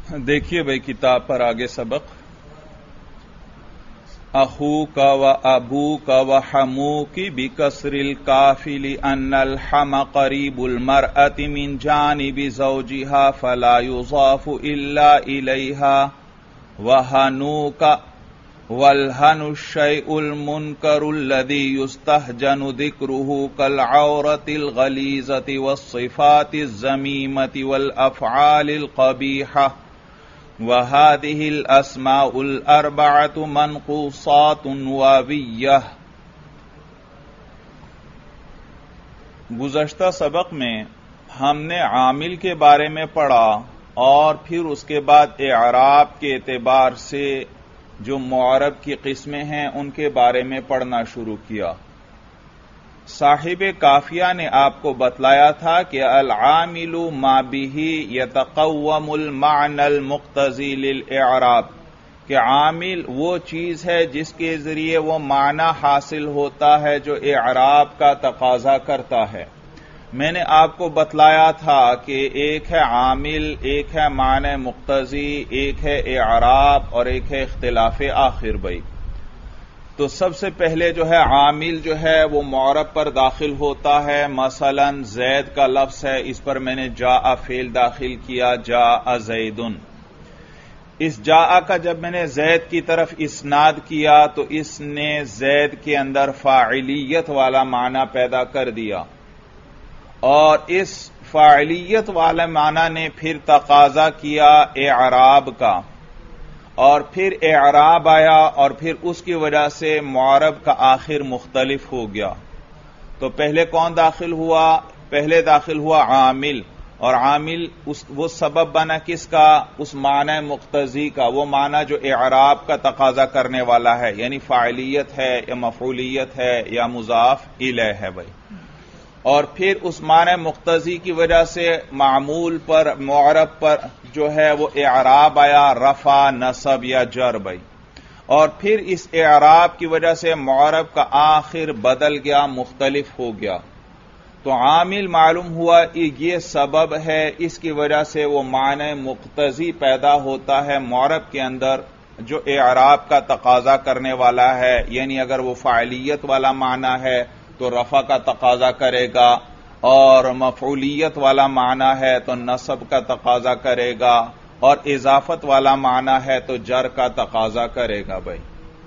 دیکھیے بھائی کتاب پر آگے سبق اخوک و ابوک و حموک بکسر الکاف لأن الحم قریب المرأة من جانب زوجها فلا يضاف الا الیها وحنوک والحن الشیء المنکر الذي يستهجن ذکره كالعورة الغلیظة والصفات الذمیمة والافعال القبیحة وَهَذِهِ الْأَسْمَاءُ الْأَرْبَعَةُ مَنْقُوصَاتٌ وَاوِيَّةٌ۔ گزشتہ سبق میں ہم نے عامل کے بارے میں پڑھا اور پھر اس کے بعد اعراب کے اعتبار سے جو معرب کی قسمیں ہیں ان کے بارے میں پڑھنا شروع کیا۔ صاحب کافیہ نے آپ کو بتلایا تھا کہ العامل ما به یتقوم المعنى المقتضی للاعراب، کہ عامل وہ چیز ہے جس کے ذریعے وہ معنی حاصل ہوتا ہے جو اعراب کا تقاضا کرتا ہے۔ میں نے آپ کو بتلایا تھا کہ ایک ہے عامل، ایک ہے معنی مقتضی، ایک ہے اعراب اور ایک ہے اختلاف آخر بھائی۔ تو سب سے پہلے جو ہے عامل جو ہے وہ معرب پر داخل ہوتا ہے، مثلا زید کا لفظ ہے، اس پر میں نے جاء فعل داخل کیا، جاء زیدن۔ اس جاء کا جب میں نے زید کی طرف اسناد کیا تو اس نے زید کے اندر فاعلیت والا معنی پیدا کر دیا، اور اس فاعلیت والا معنی نے پھر تقاضا کیا اعراب کا، اور پھر اعراب آیا اور پھر اس کی وجہ سے معرب کا آخر مختلف ہو گیا۔ تو پہلے کون داخل ہوا؟ پہلے داخل ہوا عامل، اور عامل وہ سبب بنا کس کا؟ اس معنی مقتضی کا، وہ معنی جو اعراب کا تقاضا کرنے والا ہے، یعنی فاعلیت ہے یا مفعولیت ہے یا مضاف الیہ ہے بھائی۔ اور پھر اس معنی مقتضی کی وجہ سے معمول پر، معرب پر جو ہے وہ اعراب آیا، رفع، نصب یا جر بھائی، اور پھر اس اعراب کی وجہ سے معرب کا آخر بدل گیا، مختلف ہو گیا۔ تو عامل معلوم ہوا یہ سبب ہے، اس کی وجہ سے وہ معنی مقتضی پیدا ہوتا ہے معرب کے اندر جو اعراب کا تقاضا کرنے والا ہے، یعنی اگر وہ فاعلیت والا معنی ہے تو رفع کا تقاضا کرے گا، اور مفعولیت والا معنی ہے تو نصب کا تقاضا کرے گا، اور اضافت والا معنی ہے تو جر کا تقاضا کرے گا بھائی۔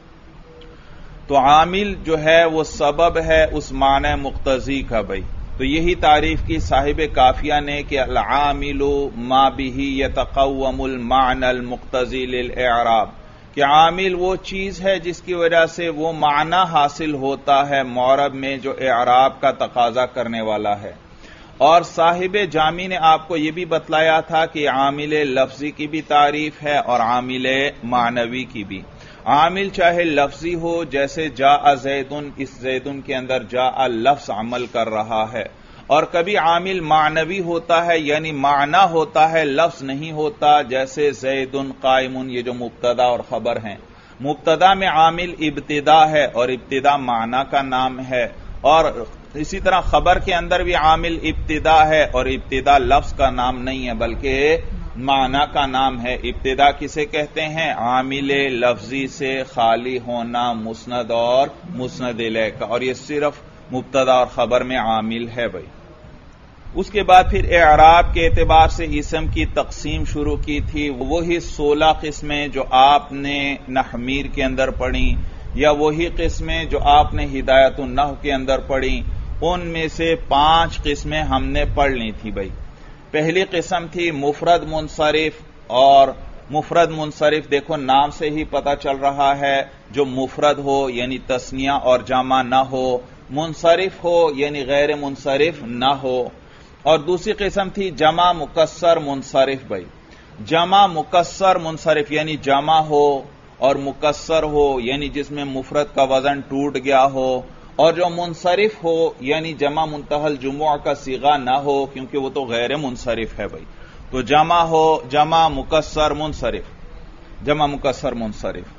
تو عامل جو ہے وہ سبب ہے اس معنی مقتضی کا بھائی۔ تو یہی تعریف کی صاحب کافیہ نے کہ العامل ما به یتقوم المعنى المقتضی للاعراب، کہ عامل وہ چیز ہے جس کی وجہ سے وہ معنی حاصل ہوتا ہے معرب میں جو اعراب کا تقاضا کرنے والا ہے۔ اور صاحب جامی نے آپ کو یہ بھی بتلایا تھا کہ عامل لفظی کی بھی تعریف ہے اور عامل معنوی کی بھی۔ عامل چاہے لفظی ہو، جیسے جاء زیدن، اس زیدن کے اندر جاء لفظ عمل کر رہا ہے، اور کبھی عامل معنوی ہوتا ہے، یعنی معنی ہوتا ہے، لفظ نہیں ہوتا، جیسے زیدن قائمن، یہ جو مبتدا اور خبر ہیں۔ مبتدا میں عامل ابتدا ہے اور ابتدا معنی کا نام ہے، اور اسی طرح خبر کے اندر بھی عامل ابتدا ہے اور ابتدا لفظ کا نام نہیں ہے بلکہ معنی کا نام ہے۔ ابتدا کسے کہتے ہیں؟ عامل لفظی سے خالی ہونا، مسند اور مسند الیہ کا، اور یہ صرف مبتدا اور خبر میں عامل ہے بھائی۔ اس کے بعد پھر اعراب کے اعتبار سے اسم کی تقسیم شروع کی تھی، وہی 16 قسمیں جو آپ نے نحمیر کے اندر پڑھی، یا وہی قسمیں جو آپ نے ہدایت النحو کے اندر پڑھی، ان میں سے 5 قسمیں ہم نے پڑھ لی تھی بھائی۔ پہلی قسم تھی مفرد منصرف، اور مفرد منصرف دیکھو نام سے ہی پتہ چل رہا ہے، جو مفرد ہو یعنی تثنیہ اور جمع نہ ہو، منصرف ہو یعنی غیر منصرف نہ ہو۔ اور دوسری قسم تھی جمع مکسر منصرف بھائی۔ جمع مکسر منصرف یعنی جمع ہو اور مکسر ہو یعنی جس میں مفرد کا وزن ٹوٹ گیا ہو، اور جو منصرف ہو یعنی جمع منتہی الجموع کا صیغہ نہ ہو، کیونکہ وہ تو غیر منصرف ہے بھائی۔ تو جمع ہو، جمع مکسر منصرف، جمع مکسر منصرف۔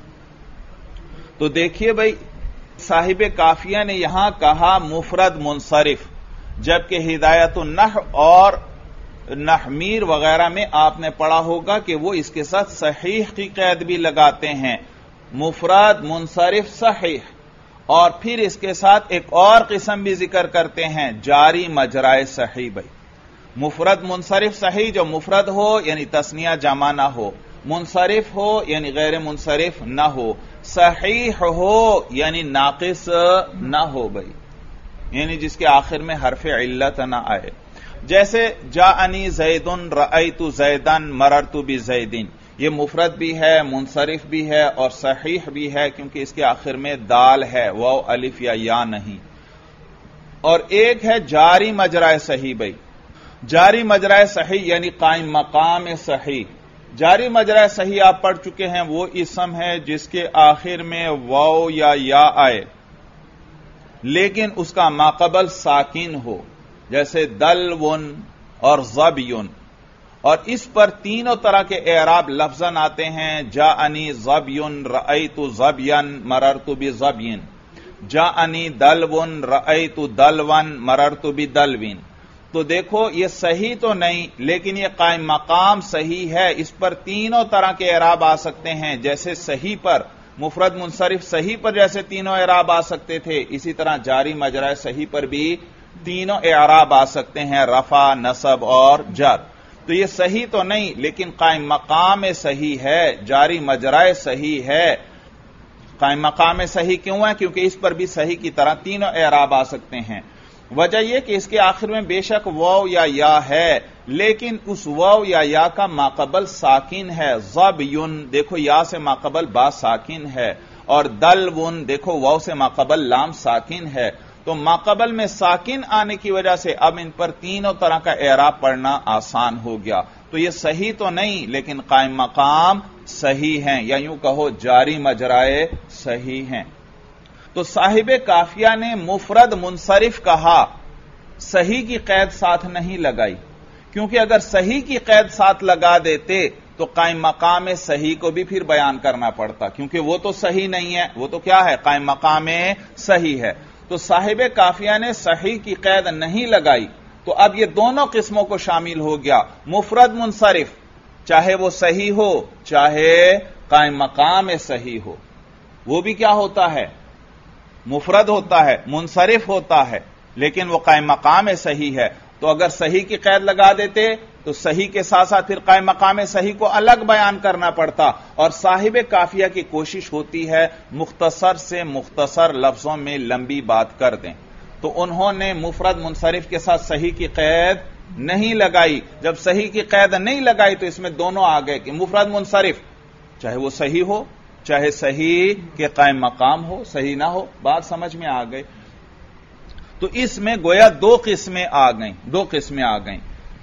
تو دیکھیے بھائی صاحب کافیہ نے یہاں کہا مفرد منصرف، جبکہ ہدایت النحو اور نحمیر وغیرہ میں آپ نے پڑھا ہوگا کہ وہ اس کے ساتھ صحیح کی قید بھی لگاتے ہیں، مفرد منصرف صحیح، اور پھر اس کے ساتھ ایک اور قسم بھی ذکر کرتے ہیں، جاری مجرائے صحیح۔ بھائی مفرد منصرف صحیح جو مفرد ہو یعنی تثنیہ جمع نہ ہو، منصرف ہو یعنی غیر منصرف نہ ہو، صحیح ہو یعنی ناقص نہ ہو، بھائی یعنی جس کے آخر میں حرف علت نہ آئے، جیسے جاءنی زیدن رأیت زیدن مررت بزیدن، یہ مفرد بھی ہے، منصرف بھی ہے اور صحیح بھی ہے کیونکہ اس کے آخر میں دال ہے، واو الف یا نہیں۔ اور ایک ہے جاری مجرائے صحیح۔ بھائی جاری مجرائے صحیح یعنی قائم مقام صحیح۔ جاری مجرائے صحیح آپ پڑھ چکے ہیں، وہ اسم ہے جس کے آخر میں واو یا آئے لیکن اس کا ماقبل ساکن ہو، جیسے دلون اور ظبیون، اور اس پر تینوں طرح کے اعراب لفظاً آتے ہیں، جاءنی ظبیون رأیت ظبین مررت بظبین، جاءنی دلون رأیت دلون مررت بدلوین۔ تو دیکھو یہ صحیح تو نہیں لیکن یہ قائم مقام صحیح ہے، اس پر تینوں طرح کے اعراب آ سکتے ہیں، جیسے صحیح پر مفرد منصرف صحیح پر جیسے تینوں اعراب آ سکتے تھے، اسی طرح جاری مجرائے صحیح پر بھی تینوں اعراب آ سکتے ہیں، رفع، نصب اور جر۔ تو یہ صحیح تو نہیں لیکن قائم مقام صحیح ہے، جاری مجرائے صحیح ہے۔ قائم مقام صحیح کیوں ہے؟ کیونکہ اس پر بھی صحیح کی طرح تینوں اعراب آ سکتے ہیں۔ وجہ یہ کہ اس کے آخر میں بے شک واو یا ہے لیکن اس واو یا کا ماقبل ساکن ہے، ظبیون دیکھو یا سے ماقبل با ساکن ہے، اور دلون دیکھو واو سے ماقبل لام ساکن ہے، تو ماقبل میں ساکن آنے کی وجہ سے اب ان پر تینوں طرح کا اعراب پڑھنا آسان ہو گیا۔ تو یہ صحیح تو نہیں لیکن قائم مقام صحیح ہیں، یا یوں کہو جاری مجرائے صحیح ہیں۔ تو صاحب کافیہ نے مفرد منصرف کہا، صحیح کی قید ساتھ نہیں لگائی، کیونکہ اگر صحیح کی قید ساتھ لگا دیتے تو قائم مقام صحیح کو بھی پھر بیان کرنا پڑتا، کیونکہ وہ تو صحیح نہیں ہے، وہ تو کیا ہے؟ قائم مقام صحیح ہے۔ تو صاحب کافیہ نے صحیح کی قید نہیں لگائی، تو اب یہ دونوں قسموں کو شامل ہو گیا، مفرد منصرف چاہے وہ صحیح ہو چاہے قائم مقام صحیح ہو، وہ بھی کیا ہوتا ہے؟ مفرد ہوتا ہے، منصرف ہوتا ہے لیکن وہ قائم مقام صحیح ہے۔ تو اگر صحیح کی قید لگا دیتے تو صحیح کے ساتھ ساتھ پھر قائم مقام صحیح کو الگ بیان کرنا پڑتا، اور صاحب کافیہ کی کوشش ہوتی ہے مختصر سے مختصر لفظوں میں لمبی بات کر دیں، تو انہوں نے مفرد منصرف کے ساتھ صحیح کی قید نہیں لگائی۔ جب صحیح کی قید نہیں لگائی تو اس میں دونوں آ گئے کہ مفرد منصرف چاہے وہ صحیح ہو چاہے صحیح کے قائم مقام ہو، صحیح نہ ہو، بات سمجھ میں آ گئی۔ تو اس میں گویا دو قسمیں آ گئیں۔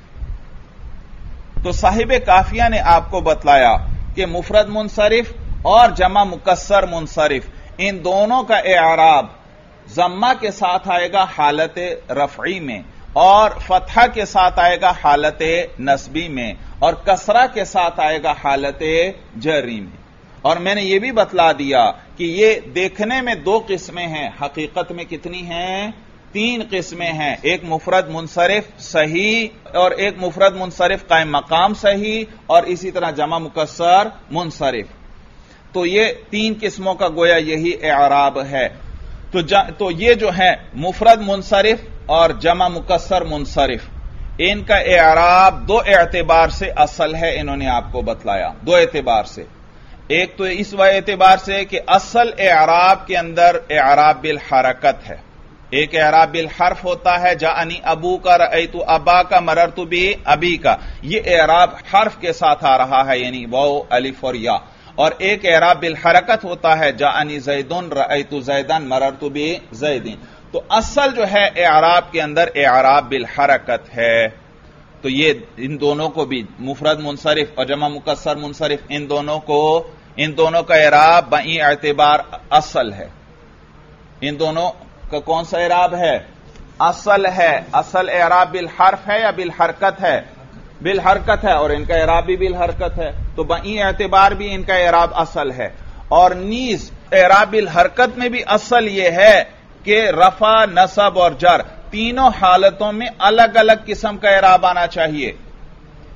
تو صاحب کافیہ نے آپ کو بتلایا کہ مفرد منصرف اور جمع مکسر منصرف ان دونوں کا اعراب ضمہ کے ساتھ آئے گا حالت رفعی میں، اور فتحہ کے ساتھ آئے گا حالت نصبی میں، اور کسرہ کے ساتھ آئے گا حالت جری میں۔ اور میں نے یہ بھی بتلا دیا کہ یہ دیکھنے میں دو قسمیں ہیں، حقیقت میں کتنی ہیں؟ تین قسمیں ہیں، ایک مفرد منصرف صحیح اور ایک مفرد منصرف قائم مقام صحیح، اور اسی طرح جمع مکسر منصرف۔ تو یہ تین قسموں کا گویا یہی اعراب ہے۔ تو یہ جو ہے مفرد منصرف اور جمع مکسر منصرف، ان کا اعراب دو اعتبار سے اصل ہے، انہوں نے آپ کو بتلایا دو اعتبار سے۔ ایک تو اس اعتبار سے کہ اصل اعراب کے اندر اعراب بالحرکت ہے، ایک اعراب بالحرف ہوتا ہے، جاءنی ابو کا رأیت ابا کا مررت بابی کا، یہ اعراب حرف کے ساتھ آ رہا ہے یعنی واو الف اور یا، اور ایک اعراب بالحرکت ہوتا ہے، جاءنی زیدن رأیت زیدن مررت بزیدن۔ تو اصل جو ہے اعراب کے اندر اعراب بالحرکت ہے۔ تو یہ ان دونوں کو بھی مفرد منصرف اور جمع مکسر منصرف ان دونوں کا اعراب بئی اعتبار اصل ہے۔ ان دونوں کا کون سا اعراب ہے؟ اصل ہے۔ اصل اعراب بالحرف ہے یا بالحرکت ہے؟ بالحرکت ہے، اور ان کا اعراب بھی بالحرکت ہے، تو بئی اعتبار بھی ان کا اعراب اصل ہے۔ اور نیز اعراب بالحرکت میں بھی اصل یہ ہے کہ رفع، نصب اور جر تینوں حالتوں میں الگ الگ قسم کا اعراب آنا چاہیے۔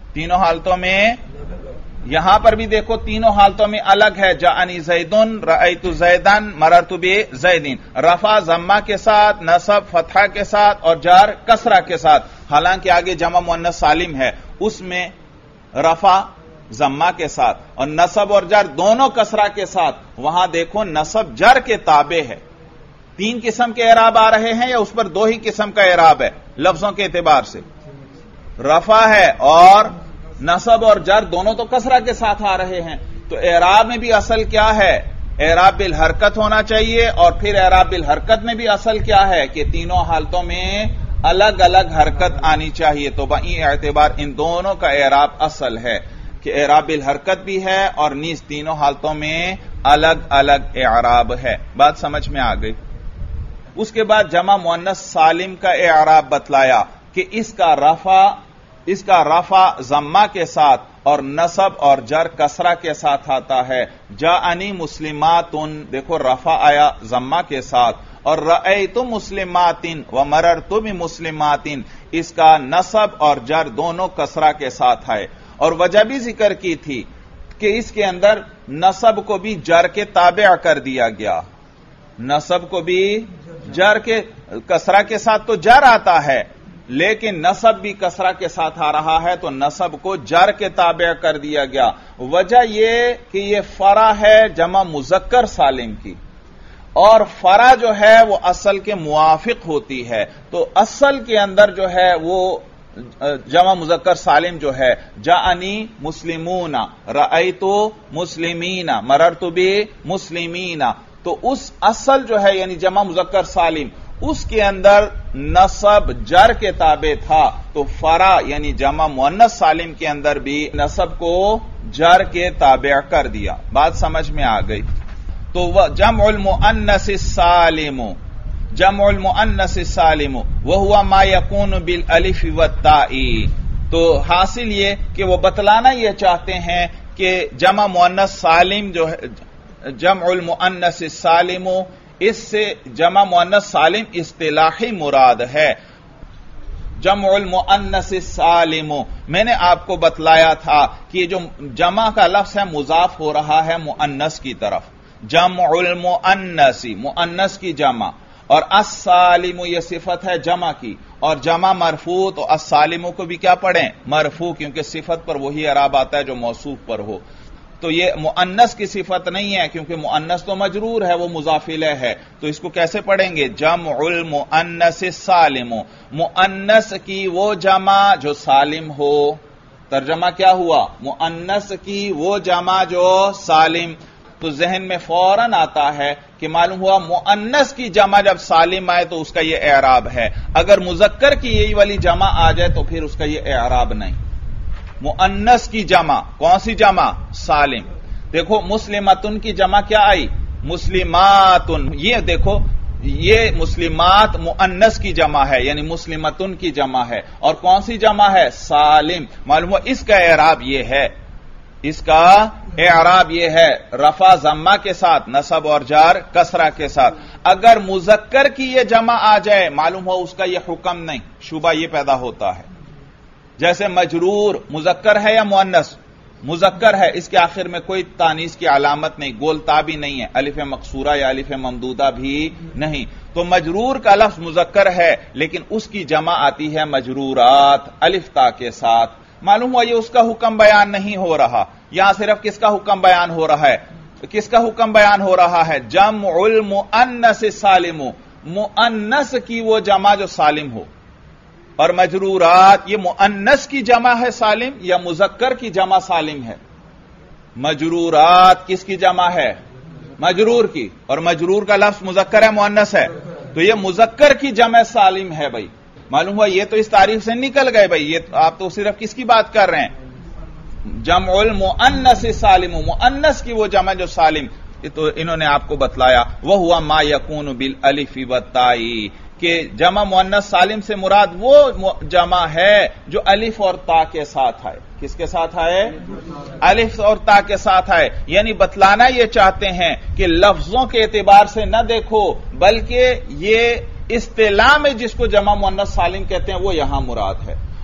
تینوں حالتوں میں یہاں پر بھی دیکھو تینوں حالتوں میں الگ ہے. جاءنی زیدن، رأیت زیدن، مررت بزیدن. رفع ضمہ کے ساتھ، نصب فتحہ کے ساتھ اور جار کسرہ کے ساتھ. حالانکہ آگے جمع مؤنث سالم ہے، اس میں رفع ضمہ کے ساتھ اور نصب اور جر دونوں کسرہ کے ساتھ. وہاں دیکھو نصب جر کے تابع ہے. تین قسم کے اعراب آ رہے ہیں یا اس پر دو ہی قسم کا اعراب ہے لفظوں کے اعتبار سے؟ رفع ہے اور نصب اور جر دونوں تو کسرہ کے ساتھ آ رہے ہیں. تو اعراب میں بھی اصل کیا ہے؟ اعراب بالحرکت ہونا چاہیے. اور پھر اعراب بالحرکت میں بھی اصل کیا ہے کہ تینوں حالتوں میں الگ الگ حرکت آنی چاہیے. تو بئی اعتبار ان دونوں کا اعراب اصل ہے کہ اعراب بالحرکت بھی ہے اور نیز تینوں حالتوں میں الگ الگ اعراب ہے. بات سمجھ میں آ گئی. اس کے بعد جمع مؤنث سالم کا اعراب بتلایا کہ اس کا رفع ضمہ کے ساتھ اور نصب اور جر کسرہ کے ساتھ آتا ہے. جاءنی مسلماتن، دیکھو رفع آیا ضمہ کے ساتھ، اور رأیت مسلماتن ومررت بمسلماتن، اس کا نصب اور جر دونوں کسرہ کے ساتھ آئے. اور وجہ بھی ذکر کی تھی کہ اس کے اندر نصب کو بھی جر کے تابع کر دیا گیا. نصب کو بھی جر کے کسرہ کے ساتھ تو جر آتا ہے، لیکن نصب بھی کسرہ کے ساتھ آ رہا ہے تو نصب کو جر کے تابع کر دیا گیا. وجہ یہ کہ یہ فرع ہے جمع مذکر سالم کی، اور فرع جو ہے وہ اصل کے موافق ہوتی ہے. تو اصل کے اندر جو ہے وہ جمع مذکر سالم جو ہے جاءنی مسلمون، رأیت مسلمین، مررت بمسلمین، تو اس اصل جو ہے یعنی جمع مذکر سالم اس کے اندر نصب جر کے تابع تھا. تو فرع یعنی جمع مؤنث سالم کے اندر بھی نصب کو جر کے تابع کر دیا. بات سمجھ میں آ گئی. تو جمع المؤنث السالم، جمع المؤنث السالم وهو ما يكون بالالف والتاء. تو حاصل یہ کہ وہ بتلانا یہ چاہتے ہیں کہ جمع مؤنث سالم جو ہے، جمع المؤنث السالم، اس سے جمع مؤنث سالم اصطلاحی مراد ہے. جمع المؤنث السالم میں نے آپ کو بتلایا تھا کہ جو جمع کا لفظ ہے مضاف ہو رہا ہے مؤنث کی طرف. جمع المؤنث، مؤنث کی جمع، اور السالم یہ صفت ہے جمع کی، اور جمع مرفوع تو السالم کو بھی کیا پڑھیں؟ مرفوع، کیونکہ صفت پر وہی اعراب آتا ہے جو موصوف پر ہو. تو یہ مؤنث کی صفت نہیں ہے کیونکہ مؤنث تو مجرور ہے، وہ مضاف الیہ ہے. تو اس کو کیسے پڑھیں گے؟ جمع المؤنث السالم، مؤنث کی وہ جمع جو سالم ہو. ترجمہ کیا ہوا؟ مؤنث کی وہ جمع جو سالم. تو ذہن میں فوراً آتا ہے کہ معلوم ہوا مؤنث کی جمع جب سالم آئے تو اس کا یہ اعراب ہے. اگر مذکر کی یہی والی جمع آ جائے تو پھر اس کا یہ اعراب نہیں. مؤنث کی جمع، کون سی جمع؟ سالم. دیکھو مسلمتن کی جمع کیا آئی؟ مسلماتن. یہ دیکھو یہ مسلمات مؤنث کی جمع ہے یعنی مسلمتن کی جمع ہے، اور کون سی جمع ہے؟ سالم. معلوم ہوا اس کا اعراب یہ ہے، اس کا اعراب یہ ہے رفع ضمہ کے ساتھ، نصب اور جار کسرہ کے ساتھ. اگر مذکر کی یہ جمع آ جائے معلوم ہو اس کا یہ حکم نہیں، شبہ یہ پیدا ہوتا ہے. جیسے مجرور مذکر ہے یا مؤنث؟ مذکر ہے، اس کے آخر میں کوئی تانیث کی علامت نہیں، گول تا بھی نہیں ہے، الف مقصورہ یا الف ممدودہ بھی نہیں. تو مجرور کا لفظ مذکر ہے لیکن اس کی جمع آتی ہے مجرورات الف تا کے ساتھ. معلوم ہوا یہ اس کا حکم بیان نہیں ہو رہا، یہاں صرف کس کا حکم بیان ہو رہا ہے؟ کس کا حکم بیان ہو رہا ہے؟ جمع المؤنث السالم، مؤنث کی وہ جمع جو سالم ہو. اور مجرورات یہ مؤنث کی جمع ہے سالم یا مذکر کی جمع سالم ہے؟ مجرورات کس کی جمع ہے؟ مجرور کی. اور مجرور کا لفظ مذکر ہے مؤنث ہے؟ تو یہ مذکر کی جمع سالم ہے. بھائی معلوم ہوا یہ تو اس تعریف سے نکل گئے. بھائی یہ آپ تو صرف کس کی بات کر رہے ہیں؟ جمع المؤنث سالم، مؤنث کی وہ جمع جو سالم. تو انہوں نے آپ کو بتلایا وہ ہوا ما یکون بالالف والتاء، کہ جمع مؤنث سالم سے مراد وہ جمع ہے جو الف اور تا کے ساتھ آئے. کس کے ساتھ آئے؟ الف اور تا کے ساتھ آئے. یعنی بتلانا یہ چاہتے ہیں کہ لفظوں کے اعتبار سے نہ دیکھو بلکہ یہ اصطلاح میں جس کو جمع مؤنث سالم کہتے ہیں وہ یہاں مراد ہے.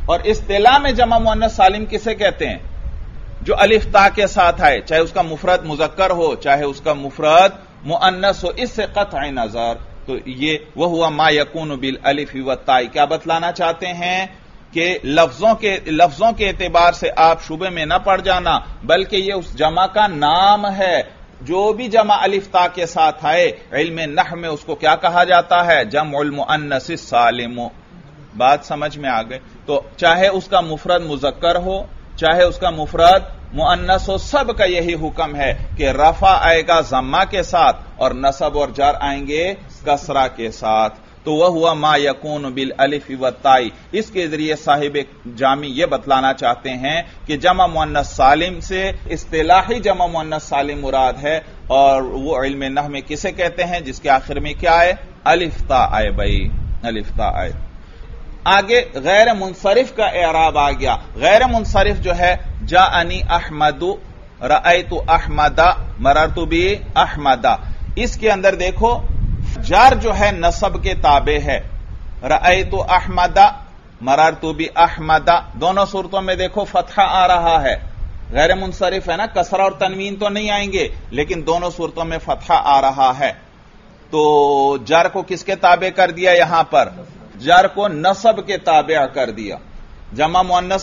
اور اصطلاح میں جمع مؤنث سالم کسے کہتے ہیں؟ جو الف تا کے ساتھ آئے، چاہے اس کا مفرد مذکر ہو چاہے اس کا مفرد مؤنث ہو، اس سے قطع نظر. تو یہ وہ ہوا ما یکون بالالف والتاء. کیا بتلانا چاہتے ہیں کہ لفظوں کے اعتبار سے آپ شبے میں نہ پڑ جانا، بلکہ یہ اس جمع کا نام ہے. جو بھی جمع الف تا کے ساتھ آئے علم نحو میں اس کو کیا کہا جاتا ہے؟ جمع المؤنث السالم. بات سمجھ میں آ گئی؟ تو چاہے اس کا مفرد مذکر ہو چاہے اس کا مفرد مؤنث ہو، سب کا یہی حکم ہے کہ رفع آئے گا ضمہ کے ساتھ اور نصب اور جر آئیں گے کسرہ کے ساتھ. تو وہ ہوا ما یکون بالالف والتاء. اس کے ذریعے صاحب جامی یہ بتلانا چاہتے ہیں کہ جمع مؤنث سالم سے اصطلاحی جمع مؤنث سالم مراد ہے، اور وہ علم نحو میں کسے کہتے ہیں؟ جس کے آخر میں کیا ہے؟ الف تا آئے. بھائی الف تا آئے. آگے غیر منصرف کا اعراب آ گیا. غیر منصرف جو ہے جاءنی احمد، رأیت احمد، مررت بی احمد. اس کے اندر دیکھو جار جو ہے نصب کے تابع ہے. رأیت احمد، مررت بی احمد، دونوں صورتوں میں دیکھو فتحہ آ رہا ہے. غیر منصرف ہے نا، کسرہ اور تنوین تو نہیں آئیں گے لیکن دونوں صورتوں میں فتحہ آ رہا ہے. تو جار کو کس کے تابع کر دیا؟ یہاں پر جر کو نصب کے تابع کر دیا. جمع مؤنث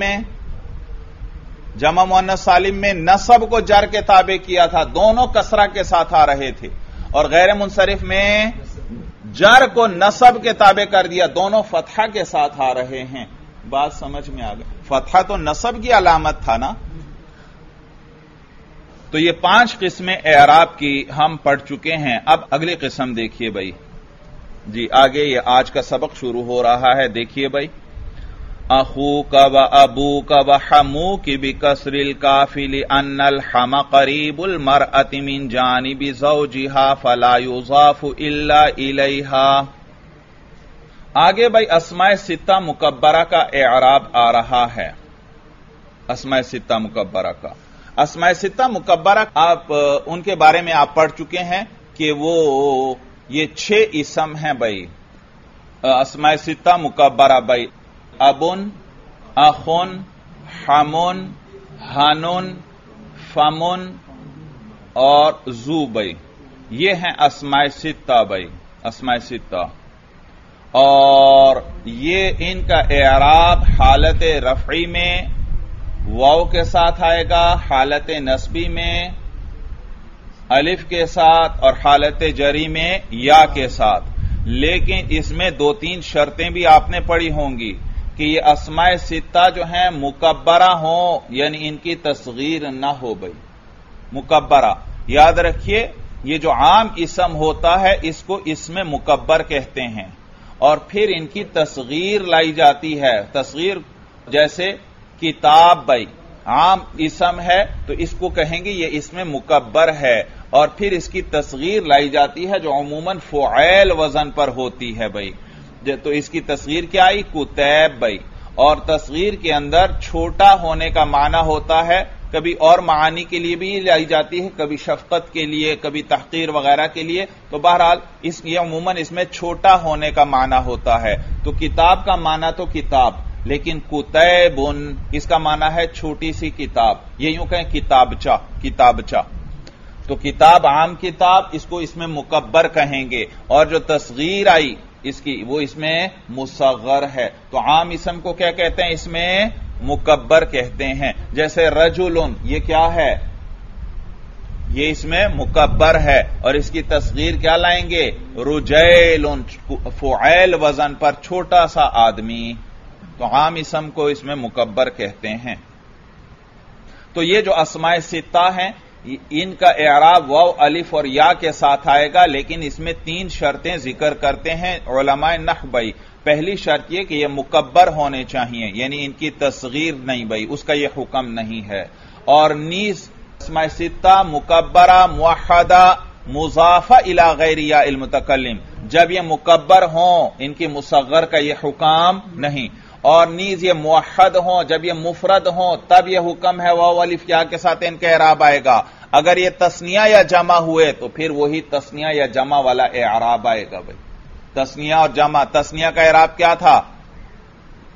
سالم میں نصب کو جر کے تابع کیا تھا، دونوں کسرہ کے ساتھ آ رہے تھے. اور غیر منصرف میں جر کو نصب کے تابع کر دیا، دونوں فتحہ کے ساتھ آ رہے ہیں. بات سمجھ میں آ گئی؟ فتحہ تو نصب کی علامت تھا نا. تو یہ 5 قسمیں اعراب کی ہم پڑھ چکے ہیں. اب اگلی قسم دیکھیے بھائی. جی آگے یہ آج کا سبق شروع ہو رہا ہے. دیکھیے بھائی، اخوک و ابوک و حموک بکسر الکاف لان الحم قریب المرأة من جانب زوجها فلا یضاف الا الیہا. آگے بھائی اسماء ستہ مکبرہ کا اعراب آ رہا ہے. اسماء ستہ مکبرہ کا. اسماء ستہ مکبرہ آپ ان کے بارے میں آپ پڑھ چکے ہیں کہ وہ یہ 6 اسم ہیں بھائی. اسماء ستہ مکبرہ بھائی، ابن، اخن، حمن، حنن، فمن اور زو بھائی. یہ ہیں اسماء ستہ بھائی، اسماء ستہ. اور یہ ان کا اعراب حالت رفعی میں واو کے ساتھ آئے گا، حالت نصبی میں الف کے ساتھ، اور حالت جری میں یا کے ساتھ. لیکن اس میں 2-3 شرطیں بھی آپ نے پڑھی ہوں گی کہ یہ اسماء ستہ جو ہیں مکبرہ ہوں، یعنی ان کی تصغیر نہ ہو بھائی. مکبرہ یاد رکھیے، یہ جو عام اسم ہوتا ہے اس کو اسم مکبر کہتے ہیں، اور پھر ان کی تصغیر لائی جاتی ہے. تصغیر جیسے کتاب بھائی عام اسم ہے تو اس کو کہیں گے یہ اسم مکبر ہے، اور پھر اس کی تصغیر لائی جاتی ہے جو عموماً فعیل وزن پر ہوتی ہے بھائی. تو اس کی تصغیر کیا آئی؟ کتیب بھائی. اور تصغیر کے اندر چھوٹا ہونے کا معنی ہوتا ہے، کبھی اور معانی کے لیے بھی لائی جاتی ہے، کبھی شفقت کے لیے، کبھی تحقیر وغیرہ کے لیے. تو بہرحال یہ عموماً اس میں چھوٹا ہونے کا معنی ہوتا ہے. تو کتاب کا معنی تو کتاب، لیکن کتیبن اس کا معنی ہے چھوٹی سی کتاب. یہ یوں کہیں کتابچہ، کتابچہ. تو کتاب عام کتاب، اس کو اس میں مکبر کہیں گے، اور جو تصغیر آئی اس کی وہ اس میں مصغر ہے. تو عام اسم کو کیا کہتے ہیں؟ اس میں مکبر کہتے ہیں. جیسے رجلن، یہ کیا ہے؟ یہ اس میں مکبر ہے، اور اس کی تصغیر کیا لائیں گے؟ رجیلن، فعیل وزن پر چھوٹا سا آدمی. تو عام اسم کو اس میں مکبر کہتے ہیں. تو یہ جو اسماء ستہ ہیں ان کا اعراب واو الف اور یا کے ساتھ آئے گا، لیکن اس میں 3 شرطیں ذکر کرتے ہیں علماء نحو بھائی. پہلی شرط یہ کہ یہ مکبر ہونے چاہیے، یعنی ان کی تصغیر نہیں بھائی، اس کا یہ حکم نہیں ہے. اور نیز اسماء ستہ مکبرہ موحدہ مضافہ الی غیر یا المتکلم، جب یہ مکبر ہوں ان کی مصغر کا یہ حکم نہیں. اور نیز یہ موحد ہوں، جب یہ مفرد ہوں تب یہ حکم ہے واو الف یا کے ساتھ ان کا اعراب آئے گا. اگر یہ تثنیہ یا جمع ہوئے تو پھر وہی تثنیہ یا جمع والا اعراب آئے گا بھائی. تثنیہ اور جمع، تثنیہ کا اعراب کیا تھا؟